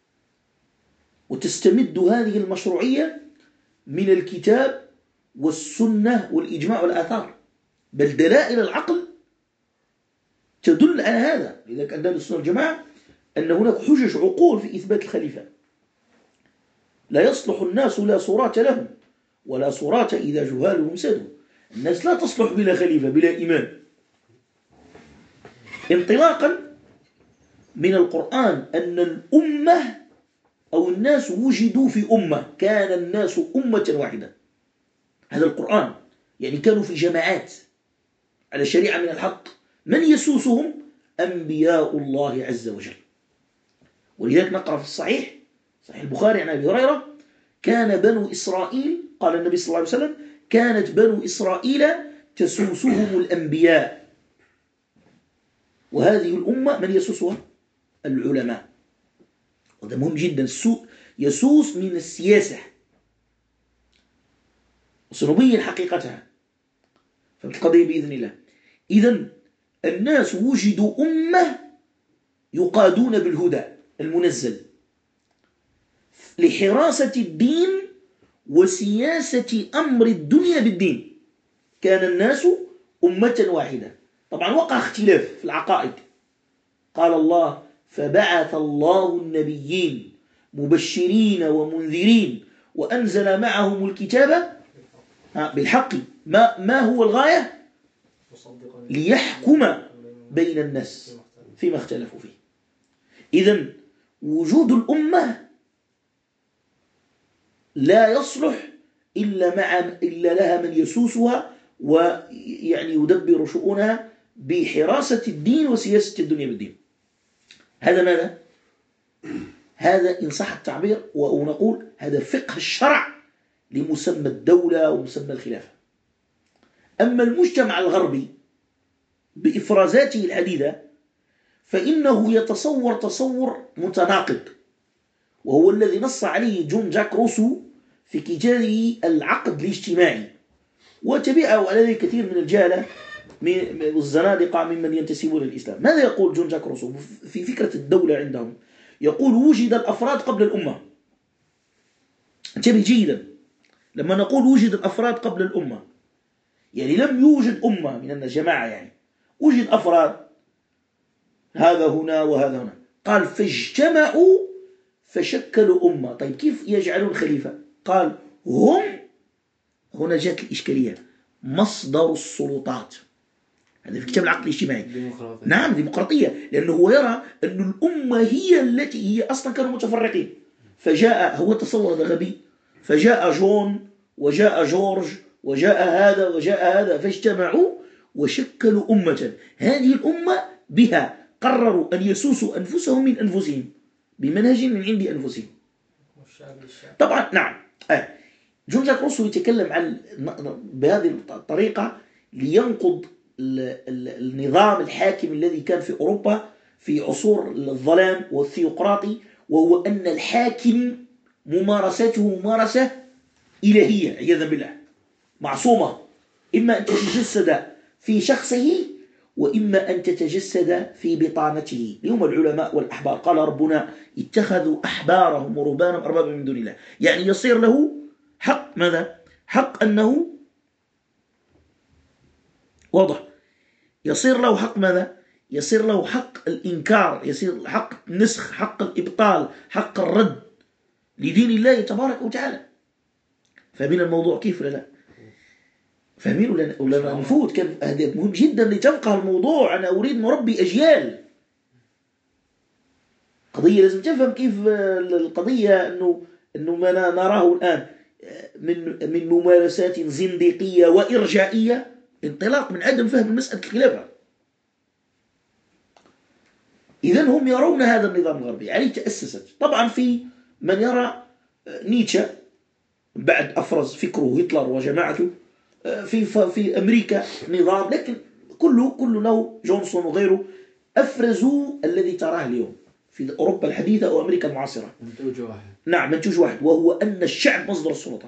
وتستمد هذه المشروعية من الكتاب والسنة والإجماع والآثار، بل دلائل العقل تدل على هذا. لذلك عند أهل السنة والجماعة أن هناك حجج عقول في إثبات الخليفة. لا يصلح الناس لا صراط لهم ولا صراط إذا جهالهم سدوا. الناس لا تصلح بلا خليفة بلا إمام. انطلاقا من القرآن أن الأمة أو الناس وجدوا في أمة، كان الناس أمة واحدة. هذا القرآن، يعني كانوا في جماعات على شريعة من الحق. من يسوسهم؟ أنبياء الله عز وجل. ولذلك نقرأ في الصحيح البخاري عن أبي هريرة: كان بنو إسرائيل، قال النبي صلى الله عليه وسلم: كانت بنو إسرائيل تسوسهم الأنبياء. وهذه الأمة من يسوسها؟ العلماء. وهذا مهم جدا. يسوس من السياسة، وسنبين حقيقتها في القضية بإذن الله. إذن الناس وجدوا أمة يقادون بالهدى المنزل لحراسة الدين وسياسة أمر الدنيا بالدين. كان الناس أمة واحدة. طبعا وقع اختلاف في العقائد. قال الله: فبعث الله النبيين مبشرين ومنذرين وأنزل معهم الكتاب بالحق. ما هو الغاية؟ ليحكم بين الناس فيما اختلفوا فيه. إذن وجود الأمة لا يصلح إلا لها من يسوسها ويعني يدبر شؤونها بحراسة الدين وسياسة الدنيا بالدين. هذا ماذا؟ هذا إن صح التعبير، ونقول هذا فقه الشرع لمسمى الدولة ومسمى الخلافة. أما المجتمع الغربي بإفرازاته العديدة فإنه يتصور تصور متناقض، وهو الذي نص عليه جون جاك روسو في كتابه العقد الاجتماعي، وتبعه على ذلك كثير من الجهلة والزنادقة ممن ينتسبون للإسلام. ماذا يقول جون جاك روسو في فكرة الدولة عندهم؟ يقول: وجد الأفراد قبل الأمة. انتبه جيدا، لما نقول وجد الأفراد قبل الأمة يعني لم يوجد أمة من الجماعة، يعني وجد أفراد، هذا هنا وهذا هنا. قال: فاجتمعوا فشكلوا أمة. طيب كيف يجعلون خليفة؟ قال: هم، هنا جاءت الإشكالية، مصدر السلطات. هذا في كتاب العقد الاجتماعي. نعم، ديمقراطية، لأنه هو يرى أن الأمة هي التي هي أصلا كانوا متفرقين. فجاء، هو تصور هذا غبي، فجاء جون وجاء جورج وجاء هذا وجاء هذا فاجتمعوا وشكلوا أمة. هذه الأمة بها قرروا أن يسوسوا أنفسهم من أنفسهم بمنهج من عند أنفسهم. طبعا نعم. جون جاك روسو يتكلم عن بهذه الطريقة لينقض النظام الحاكم الذي كان في أوروبا في عصور الظلام والثيوقراطي، وهو أن الحاكم ممارسته ممارسة إلهية عياذا بالله، معصومة، إما أن تتجسد في شخصه وإما أن تتجسد في بطانته. اليوم العلماء والأحبار قال ربنا: اتخذوا أحبارهم ورهبانهم أربابا من دون الله. يعني يصير له حق ماذا؟ حق أنه واضح، يصير له حق ماذا؟ يصير له حق الإنكار، يصير حق النسخ، حق الإبطال، حق الرد لدين الله تبارك وتعالى. فاهمين الموضوع كيف ولا لا؟ فاهمين ولا نفوت؟ كان هذا مهم جدا لتفقه الموضوع. أنا أريد نربي أجيال. قضية لازم تفهم كيف القضية، أنه ما نراه الآن من ممارسات زنديقية وإرجائية انطلاق من عدم فهم مسألة الخلافة. إذن هم يرون هذا النظام الغربي عليه تأسست. طبعا في من يرى نيتشه بعد أفرز فكره هتلر وجماعته في أمريكا نظام، لكن كله له جونسون وغيره أفرزوا الذي تراه اليوم في أوروبا الحديثة أو أمريكا المعاصرة. منتوج واحد. نعم، منتوج واحد، وهو أن الشعب مصدر السلطات.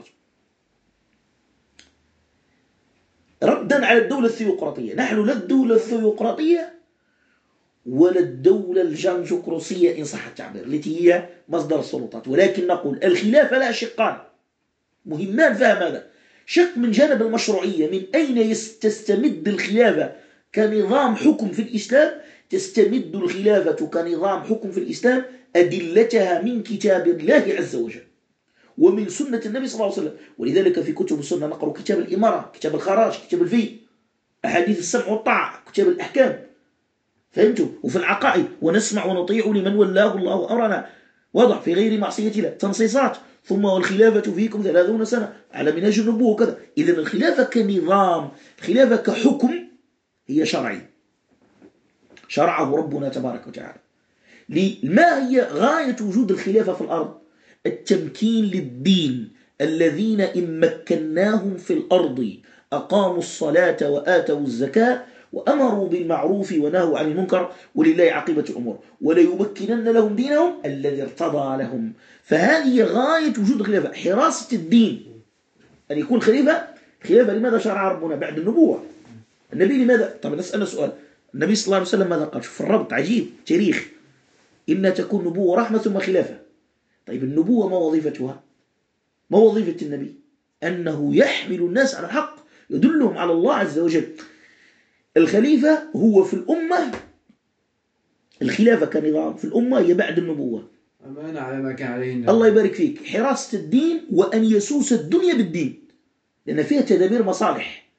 ردا على الدولة الثيوقراطية، نحن لا الدولة الثيوقراطية ولا الدولة الجانجوكروسية إن صح التعبير التي هي مصدر السلطات، ولكن نقول الخلافة لها شقان مهمان فهم هذا. شق من جانب المشروعية، من أين تستمد الخلافة كنظام حكم في الإسلام؟ تستمد الخلافة كنظام حكم في الإسلام أدلتها من كتاب الله عز وجل ومن سنة النبي صلى الله عليه وسلم. ولذلك في كتب السنة نقرأ كتاب الإمارة، كتاب الخراج، كتاب الفي، أحاديث السمع والطاعة، كتاب الأحكام، فهمتوا؟ وفي العقائد ونسمع ونطيع لمن ولاه الله أمرنا، وضع في غير معصية الله، تنصيصات، ثم والخلافة فيكم 30 سنة على منهج النبوة وكذا. إذن الخلافة كنظام، الخلافة كحكم هي شرعي شرعه ربنا تبارك وتعالى. ما هي غاية وجود الخلافة في الأرض؟ التمكين للدين، الذين إن مكناهم في الأرض أقاموا الصلاة وآتوا الزكاة وأمروا بالمعروف ونهوا عن المنكر ولله عاقبة الأمور وليمكنن لهم دينهم الذي ارتضى لهم. فهذه غاية وجود الخلافة، حراسة الدين، أن يكون خليفة. لماذا شرع ربنا بعد النبوة؟ النبي لماذا؟ طب نسأل سؤال، النبي صلى الله عليه وسلم ماذا قال؟ شوف الربط عجيب تاريخ، إن تكون نبوة رحمة ثم خلافة. طيب النبوة ما وظيفتها؟ ما وظيفة النبي؟ أنه يحمل الناس على الحق، يدلهم على الله عز وجل. الخليفة هو في الأمة، الخلافة كنظام في الأمة هي بعد النبوة، أمانة على ما كان عليه النبي. الله يبارك فيك، حراسة الدين وأن يسوس الدنيا بالدين، لأن فيها تدابير مصالح.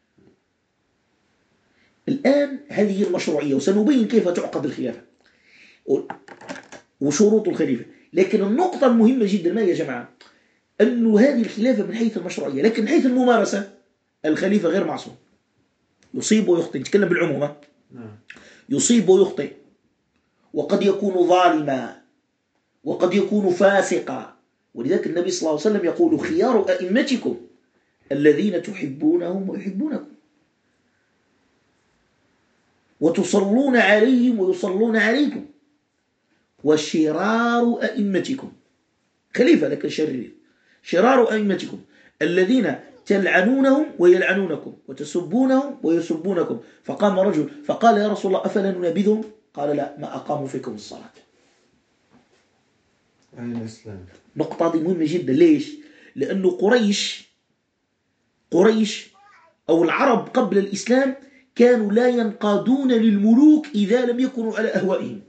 الآن هذه المشروعية، وسنبين كيف تعقد الخلافة وشروط الخليفة. لكن النقطة المهمة جدا ما يا جماعة؟ أن هذه الخلافة من حيث المشروعية، لكن من حيث الممارسة الخليفة غير معصوم، يصيب ويخطئ، نتكلم بالعموم، يصيب ويخطئ، وقد يكون ظالما وقد يكون فاسقا. ولذلك النبي صلى الله عليه وسلم يقول خيار أئمتكم الذين تحبونهم ويحبونكم وتصلون عليهم ويصلون عليكم، وشرار أئمتكم، خليفة لكن شرير، شرار أئمتكم الذين تلعنونهم ويلعنونكم وتسبونهم ويسبونكم. فقام رجل فقال يا رسول الله أفلا ننابذهم؟ قال لا، ما أقاموا فيكم الصلاة. نقطة دي مهمة جدا. ليش؟ لأنه قريش أو العرب قبل الإسلام كانوا لا ينقادون للملوك إذا لم يكونوا على أهوائهم.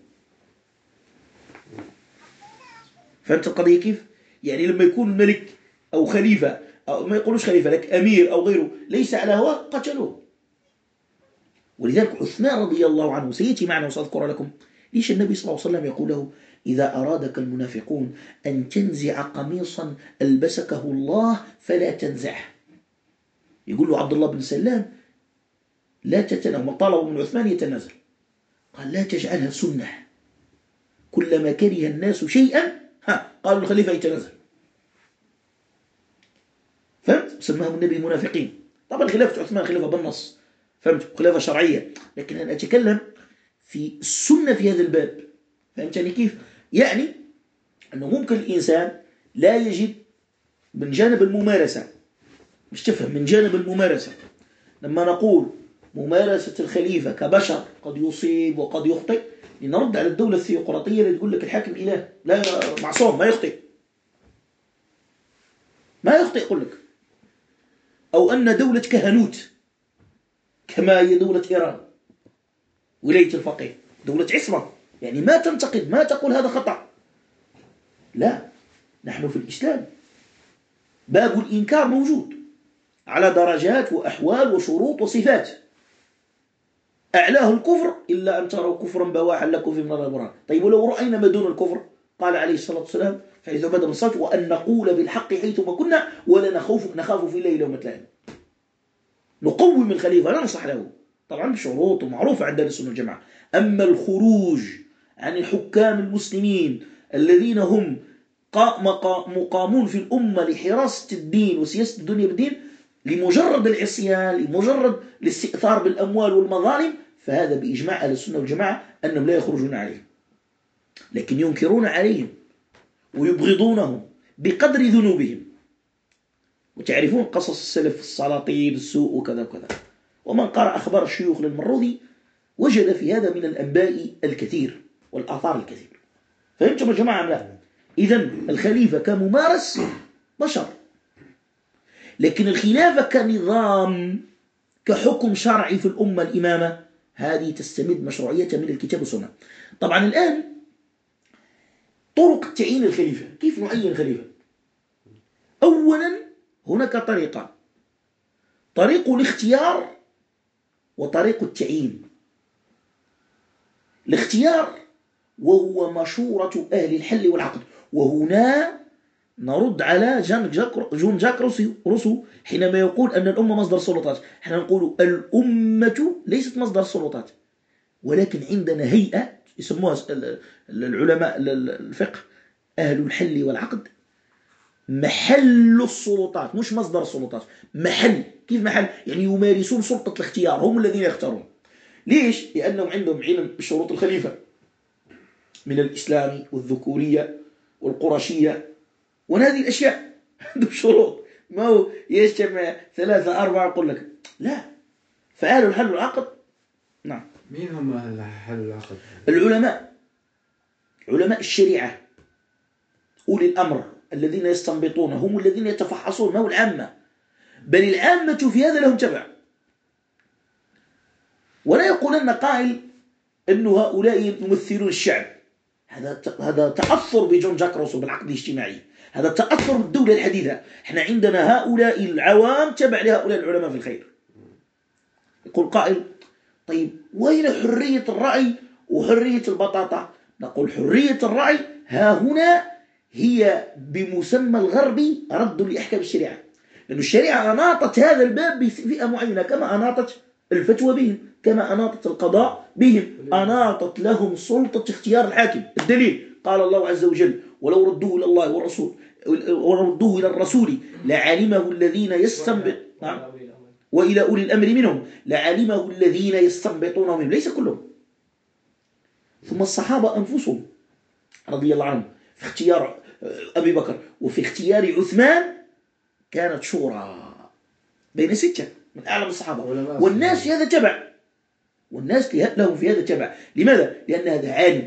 فهمت القضية كيف؟ يعني لما يكون ملك أو خليفة، أو ما يقولوش خليفة لك أمير أو غيره ليس على هواه قتلوه. ولذلك عثمان رضي الله عنه سيأتي معنا وسأذكر لكم ليش النبي صلى الله عليه وسلم يقول له إذا أرادك المنافقون أن تنزع قميصا ألبسكه الله فلا تنزعه. يقول له عبد الله بن سلام لا تتنازل، من طلب من عثمان يتنازل، قال لا تجعلها سنة، كلما كره الناس شيئا قالوا الخليفة يتنازل. فهمت؟ سماهم النبي منافقين. طبعا خلافة عثمان خلافة بالنص، فهمت؟ خلافة شرعية، لكن أنا أتكلم في السنة في هذا الباب. فهمتني كيف؟ يعني أنه ممكن الإنسان لا يجد من جانب الممارسة، مش تفهم من جانب الممارسة، لما نقول ممارسة الخليفة كبشر قد يصيب وقد يخطئ، لنرد على الدولة الثيوقراطية اللي تقول لك الحاكم إله لا معصوم ما يخطئ، يقول لك، أو أن دولة كهنوت كما هي دولة إيران ولاية الفقيه دولة عصمة، يعني ما تنتقد، ما تقول هذا خطأ. لا، نحن في الإسلام باب الإنكار موجود على درجات وأحوال وشروط وصفات، أعلاه الكفر إلا أن تروا كفرا بواحا لكم في من الأبرار. طيب ولو رأينا ما دون الكفر؟ قال عليه الصلاة والسلام في حديث عبادة بن الصامت وأن نقول بالحق حيثما كنا ولا نخاف في الليل لومة لائم. نقوم الخليفة لا ننصح له طبعا بشروط ومعروفة عند السنة والجماعة. أما الخروج عن الحكام المسلمين الذين هم مقامون في الأمة لحراسة الدين وسياسة الدنيا بالدين، لمجرد العصيان، لمجرد الاستئثار بالأموال والمظالم، فهذا بإجماع أهل السنة والجماعة أنهم لا يخرجون عليهم، لكن ينكرون عليهم ويبغضونهم بقدر ذنوبهم. وتعرفون قصص السلف السلاطين السوء وكذا وكذا، ومن قرأ أخبار الشيوخ للمروذي وجد في هذا من الأنباء الكثير والآثار الكثير. فهمتم يا جماعة لا؟ إذن الخليفة كممارس بشر، لكن الخلافة كنظام كحكم شرعي في الأمة الإمامة هذه تستمد مشروعيتها من الكتاب والسنة. طبعا الآن طرق تعيين الخليفة، كيف نعين خليفة؟ أولا هناك طريقان: طريق الاختيار وطريق التعيين. الاختيار وهو مشورة أهل الحل والعقد، وهنا نرد على جون جاك روسو حينما يقول أن الأمة مصدر السلطات. احنا نقول الأمة ليست مصدر السلطات، ولكن عندنا هيئة يسموها العلماء الفقه أهل الحل والعقد محل السلطات، مش مصدر السلطات، محل. كيف محل؟ يعني يمارسون سلطة الاختيار، هم الذين يختارون. ليش؟ لأنهم عندهم علم بشروط الخليفة من الإسلام والذكورية والقرشية وهذه الأشياء. عندهم شروط، ما هو يجتمع 3 4 يقول لك لا. فأهل الحل والعقد نعم. مين هم أهل الحل والعقد؟ العلماء، علماء الشريعة، أولي الأمر الذين يستنبطون، هم الذين يتفحصون، ما هو العامة، بل العامة في هذا لهم تبع. ولا يقولن قائل أن هؤلاء يمثلون الشعب، هذا تأثر بجون جاك روسو بالعقد الاجتماعي، هذا تأثر بالدولة الحديثة. احنا عندنا هؤلاء العوام تبع لهؤلاء العلماء في الخير. يقول قائل طيب وين حرية الرأي وحرية البطاطا؟ نقول حرية الرأي ها هنا هي بمسمى الغربي رد لأحكام الشريعة، لأن الشريعة أناطت هذا الباب بفئة معينة، كما أناطت الفتوى بهم، كما أناطت القضاء بهم، أناطت لهم سلطة اختيار الحاكم. الدليل قال الله عز وجل ولو ردوه إلى الله والرسول وردوه إلى الرسول لعلمه الذين يستنبط وإلى أولي الأمر منهم لعلمه الذين يستنبطونه منهم، ليس كلهم. ثم الصحابة أنفسهم رضي الله عنهم في اختيار أبي بكر وفي اختيار عثمان كانت شورى بين 6 من أعلم الصحابة، والناس في هذا تبع، والناس لهم في هذا تبع. لماذا؟ لأن هذا عالم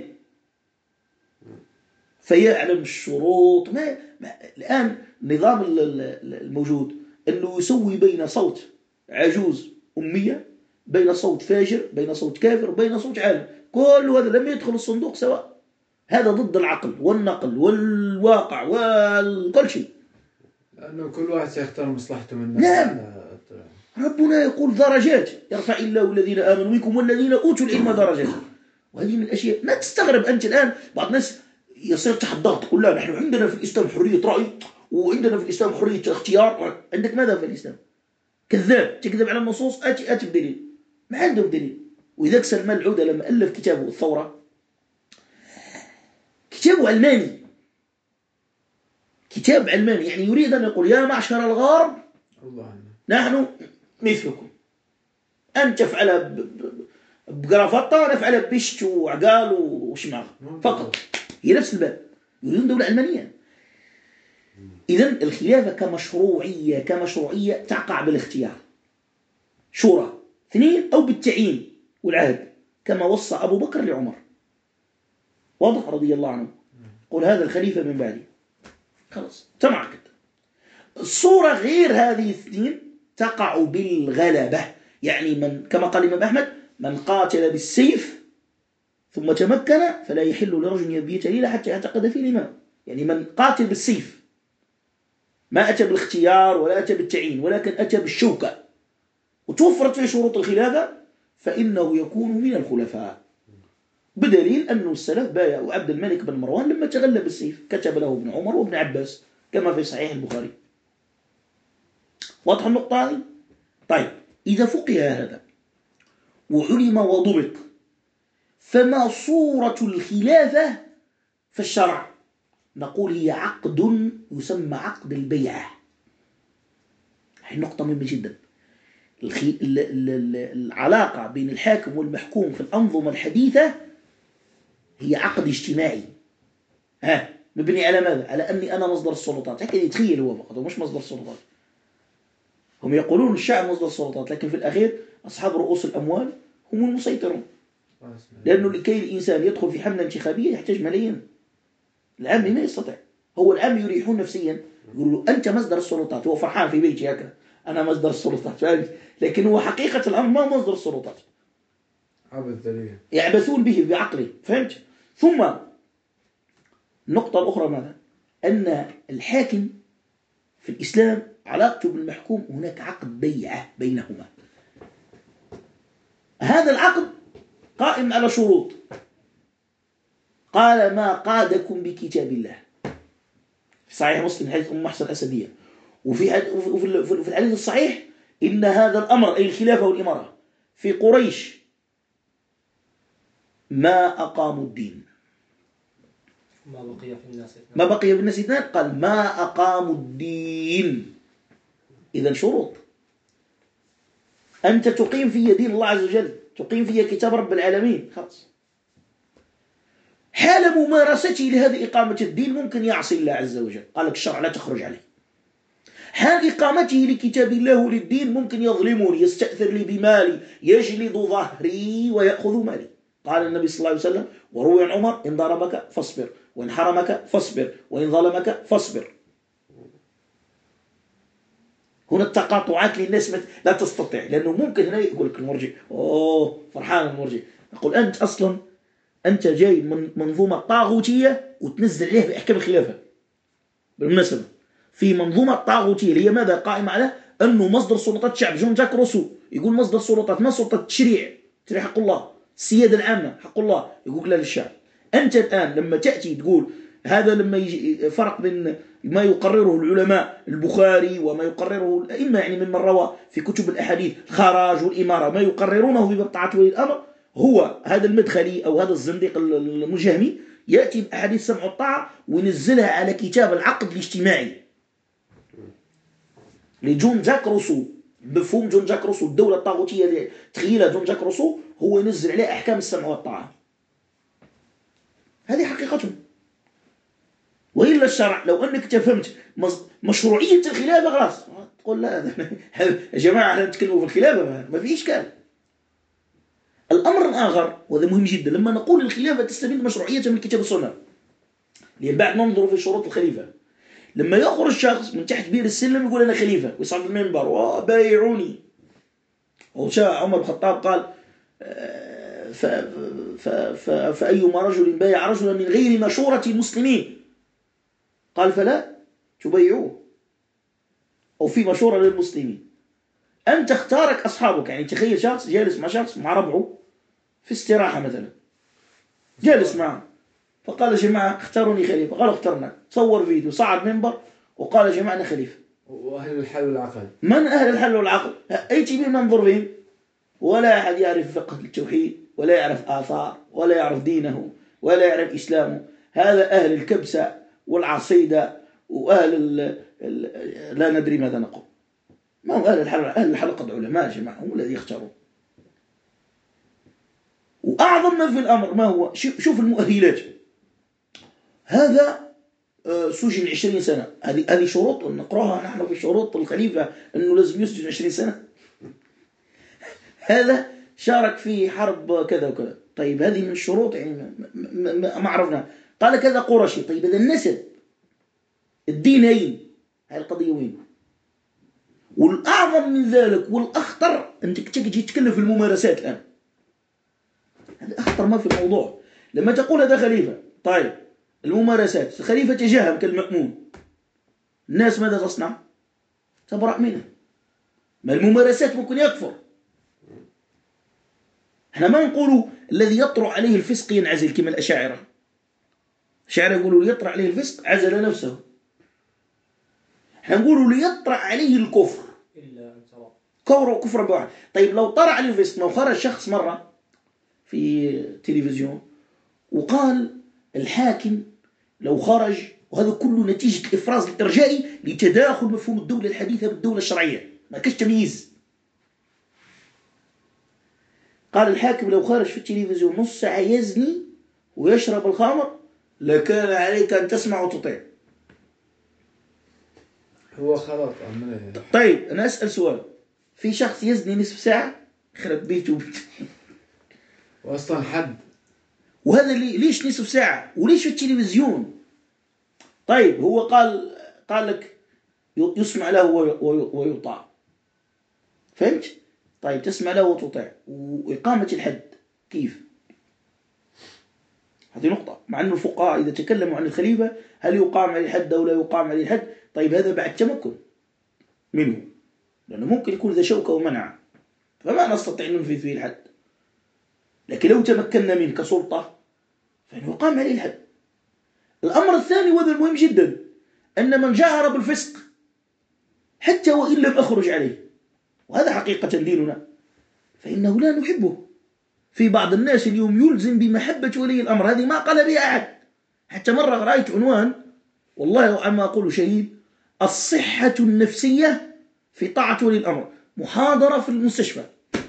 فيعلم الشروط. الآن النظام الموجود أنه يسوي بين صوت عجوز أمية، بين صوت فاجر، بين صوت كافر، بين صوت عالم، كل هذا لم يدخل الصندوق سواء. هذا ضد العقل والنقل والواقع وكل شيء، لأنه كل واحد سيختار مصلحته من الناس. نعم. ربنا يقول درجات يرفع الله الذين آمنوا منكم والذين أوتوا العلم درجات. وهذه من الأشياء ما تستغرب أنت الآن بعض الناس يصير تحت ضغط، تقول لا نحن عندنا في الإسلام حرية رأي وعندنا في الإسلام حرية اختيار. عندك ماذا في الإسلام؟ كذاب، تكذب على النصوص. آتي بدليل، ما عندهم دليل. وإذا سلمان العودة لما ألف كتابه الثورة، كتابه علماني، كتاب علماني، يعني يريد أن يقول يا معشر الغرب نحن مثلكم، أن تفعل بقرافطة ونفعل بشت وعقال وشماغ فقط. هي نفس الباب، يريدون دولة علمانية. إذن الخلافة كمشروعية تقع بالاختيار، شورى 2 أو بالتعيين والعهد كما وصى أبو بكر لعمر، واضح رضي الله عنه، قل هذا الخليفة من بعدي، خلاص تمعقد. الصورة غير هذه 2 تقع بالغلبة، يعني من كما قال الإمام أحمد من قاتل بالسيف ثم تمكن فلا يحل لرجل يبيت ليلة حتى يعتقد فيه الإمام. يعني من قاتل بالسيف، ما أتى بالاختيار ولا أتى بالتعيين، ولكن أتى بالشوكة وتوفرت فيه شروط الخلافة، فإنه يكون من الخلفاء. بدليل أنه السلف بايعوا عبد الملك بن مروان لما تغلب بالسيف، كتب له ابن عمر وابن عباس كما في صحيح البخاري. واضح النقطة هذه؟ طيب إذا فقه هذا وعلم وضبط، فما صورة الخلافة في الشرع؟ نقول هي عقد يسمى عقد البيعة. هي نقطة مهمة جدا. العلاقة بين الحاكم والمحكوم في الأنظمة الحديثة هي عقد اجتماعي. مبني على ماذا؟ على أني أنا مصدر السلطات. هكذا يتخيل هو فقط، هو مش مصدر السلطات. هم يقولون الشعب مصدر السلطات، لكن في الأخير أصحاب رؤوس الأموال هم المسيطرون. لأنه لكي الإنسان يدخل في حملة انتخابية يحتاج ملايين. العامي ما يستطيع. هو العامي يريحون نفسيا، يقولوا أنت مصدر السلطات. هو فرحان في بيتي هكذا، أنا مصدر السلطات، فهمت؟ لكن هو حقيقة الأمر ما مصدر السلطات، عبث ذليل، يعبثون به بعقله، فهمت؟ ثم النقطة الأخرى ماذا؟ أن الحاكم في الإسلام علاقته بالمحكوم هناك عقد بيعة بينهما. هذا العقد قائم على شروط. قال ما قادكم بكتاب الله في صحيح مسلم حديث أم محصن الأسدية. وفي الحديث الصحيح إن هذا الأمر أي الخلافة والإمارة في قريش ما أقاموا الدين، ما بقي في الناس اثنان. قال ما أقاموا الدين. إذن شروط. أنت تقيم في دين الله عز وجل، تقيم في كتاب رب العالمين، خلاص. حال ممارسته لهذه إقامة الدين ممكن يعصي الله عز وجل، قال لك الشرع لا تخرج عليه. حال إقامته لكتاب الله وللدين ممكن يظلمني، يستأثر لي بمالي، يجلد ظهري ويأخذ مالي. قال النبي صلى الله عليه وسلم وروي عن عمر إن ضربك فاصبر، وإن حرمك فاصبر، وإن ظلمك فاصبر. هنا التقاطعات للناس لا تستطيع، لأنه ممكن هنا يقول لك المرجع فرحان المرجع. أقول أنت أصلا أنت جاي من منظومة طاغوتية وتنزل عليها بأحكام الخلافة. بالمناسبة في منظومة طاغوتية اللي هي ماذا؟ قائمة على أنه مصدر سلطات الشعب. جون جاك روسو يقول مصدر سلطات ما سلطة التشريع، تشريع حق الله، السيادة العامة حق الله، يقول لا للشعب. أنت الآن لما تأتي تقول هذا، لما يجي فرق بين ما يقرره العلماء البخاري وما يقرره الأئمة يعني ممن روى في كتب الأحاديث الخراج والإمارة، ما يقررونه في بطاعة ولي الأمر، هو هذا المدخلي أو هذا الزنديق المجهمي يأتي بأحاديث سمع الطاعة وينزلها على كتاب العقد الاجتماعي لجون جاك روسو. مفهوم جون جاك روسو الدولة الطاغوتية اللي تخيلها جون جاك روسو هو ينزل عليه أحكام السمع والطاعة. هذه حقيقتهم. وإلا الشرع لو أنك تفهمت مشروعية الخلافة خلاص تقول لا يا جماعة احنا نتكلموا في الخلافة ما في إشكال. الأمر الآخر وهذا مهم جدا، لما نقول الخلافة تستفيد مشروعية من كتاب السنة، لأن بعد ننظر في شروط الخليفة. لما يخرج شخص من تحت بير السلم يقول أنا خليفة ويصعد المنبر وبايعوني، وشاء عمر بن الخطاب قال فأيما رجل بايع رجلا من غير مشورة المسلمين قال فلا تبايعوه، أو في مشورة للمسلمين. أنت اختارك أصحابك، يعني تخيل شخص جالس مع شخص مع ربعه في استراحة مثلا، جالس معه فقال يا جماعة اختاروني خليفة، قالوا اخترنا، صور فيديو، صعد منبر وقال يا جماعة أنا خليفة. وأهل الحل والعقل، من أهل الحل والعقل؟ أي تبي ننظر فيهم؟ ولا أحد يعرف فقه التوحيد ولا يعرف آثار ولا يعرف دينه ولا يعرف إسلامه. هذا أهل الكبسة والعصيدة وأهل لا ندري ماذا نقول. ما هو أهل الحل؟ أهل الحلقة علماء يا جماعة، هم الذي يختارون. وأعظم ما في الأمر ما هو؟ شوف المؤهلات. هذا سجن 20 سنة. هذه شروط نقرأها نحن في شروط الخليفة أنه لازم يسجن 20 سنة. هذا شارك في حرب كذا وكذا. طيب هذه من الشروط يعني ما عرفنا. قال كذا قرشي. طيب هذا النسب الدينين هذه القضية وين؟ والأعظم من ذلك والأخطر أنك تجي تتكلم في الممارسات الآن. هذا أخطر ما في الموضوع. لما تقول هذا خليفة، طيب الممارسات، الخليفة تجاهل كالمأمون، الناس ماذا تصنع؟ تبرأ منه. ما الممارسات ممكن يكفر. احنا ما نقولوا الذي يطرأ عليه الفسق ينعزل كما الأشاعرة. الأشاعرة يقولوا يطرأ عليه الفسق عزل نفسه. احنا نقولوا ليطرأ عليه الكفر إلا أن كفر بواحد. طيب لو طرأ عليه الفسق، لو خرج شخص مرة في تلفزيون وقال الحاكم لو خرج، وهذا كله نتيجة الإفراز الإرجائي لتداخل مفهوم الدولة الحديثة بالدولة الشرعية، ما كاش تمييز. قال الحاكم لو خرج في التلفزيون نص ساعة يزني ويشرب الخمر لكان عليك أن تسمع وتطيع. هو خلاص عمله. طيب أنا أسأل سؤال، في شخص يزني نصف ساعة يخرب بيته وأصلا حد، وهذا ليش نصف ساعة وليش في التلفزيون؟ طيب هو قال لك يسمع له ويطاع، فهمت؟ طيب تسمع له وتطيع، وإقامة الحد كيف؟ هذه نقطة. مع أن الفقهاء إذا تكلموا عن الخليفة هل يقام عليه الحد أو لا يقام عليه الحد، طيب هذا بعد تمكن منه، لأنه ممكن يكون ذا شوكة ومنع فما نستطيع أن ننفذ فيه الحد، لكن لو تمكنا منه كسلطة فإنه يقام عليه الحد. الأمر الثاني وهذا المهم جدا، أن من جاهر بالفسق حتى وإن لم أخرج عليه، وهذا حقيقة ديننا، فإنه لا نحبه. في بعض الناس اليوم يلزم بمحبة ولي الأمر، هذه ما قال بها أحد. حتى مرة رأيت عنوان والله عما أقول شهيد، الصحة النفسية في طاعة ولي الأمر، محاضرة في المستشفى.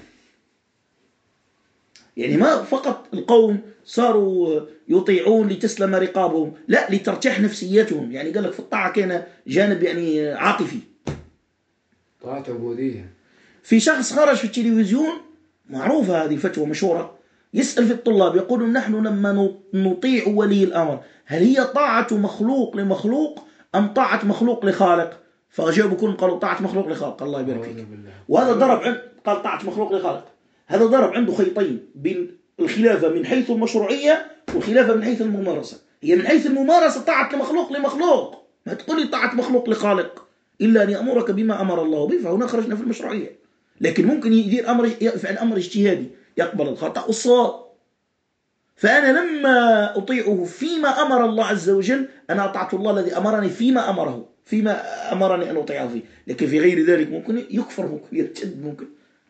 يعني ما فقط القوم صاروا يطيعون لتسلم رقابهم، لا، لترتاح نفسيتهم. يعني قال لك في الطاعة كان جانب يعني عاطفي، طاعة عبودية. في شخص خرج في التلفزيون، معروفة هذه فتوى مشهورة، يسأل في الطلاب يقول نحن لما نطيع ولي الأمر هل هي طاعة مخلوق لمخلوق أم طاعة مخلوق لخالق؟ فأجابوا كلهم قالوا طاعة مخلوق لخالق. الله يبارك فيك. وهذا ضرب قال طاعة مخلوق لخالق، هذا ضرب عنده خيطين بين الخلافة من حيث المشروعية والخلافة من حيث الممارسة. هي من حيث الممارسة طاعة مخلوق لمخلوق، ما تقول لي طاعة مخلوق لخالق إلا أن يأمرك بما أمر الله به، فهنا خرجنا في المشروعية. لكن ممكن يدير يفعل أمر اجتهادي يقبل الخطأ والصواب. فأنا لما أطيعه فيما أمر الله عز وجل أنا أطعت الله الذي أمرني فيما أمره، فيما أمرني أن أطيعه فيه. لكن في غير ذلك ممكن يكفر، ممكن يرتد، ممكن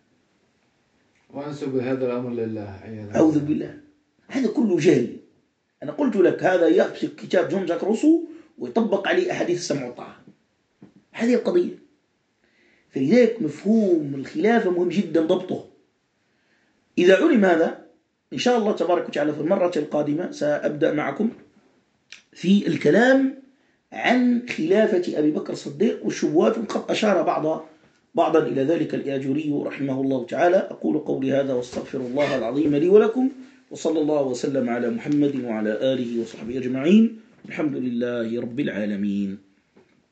وأنسب هذا الأمر لله. أعوذ بالله، هذا كله جهل. أنا قلت لك هذا يمسك كتاب جون جاك روسو ويطبق عليه أحاديث السمع والطاعة، هذه القضية. فلذلك مفهوم الخلافة مهم جدا ضبطه. إذا علم هذا إن شاء الله تبارك وتعالى في المرة القادمة سأبدأ معكم في الكلام عن خلافة أبي بكر الصديق والشبهات، وقد أشار بعضا إلى ذلك الآجري رحمه الله تعالى. أقول قولي هذا واستغفر الله العظيم لي ولكم، وصلى الله وسلم على محمد وعلى آله وصحبه أجمعين، الحمد لله رب العالمين.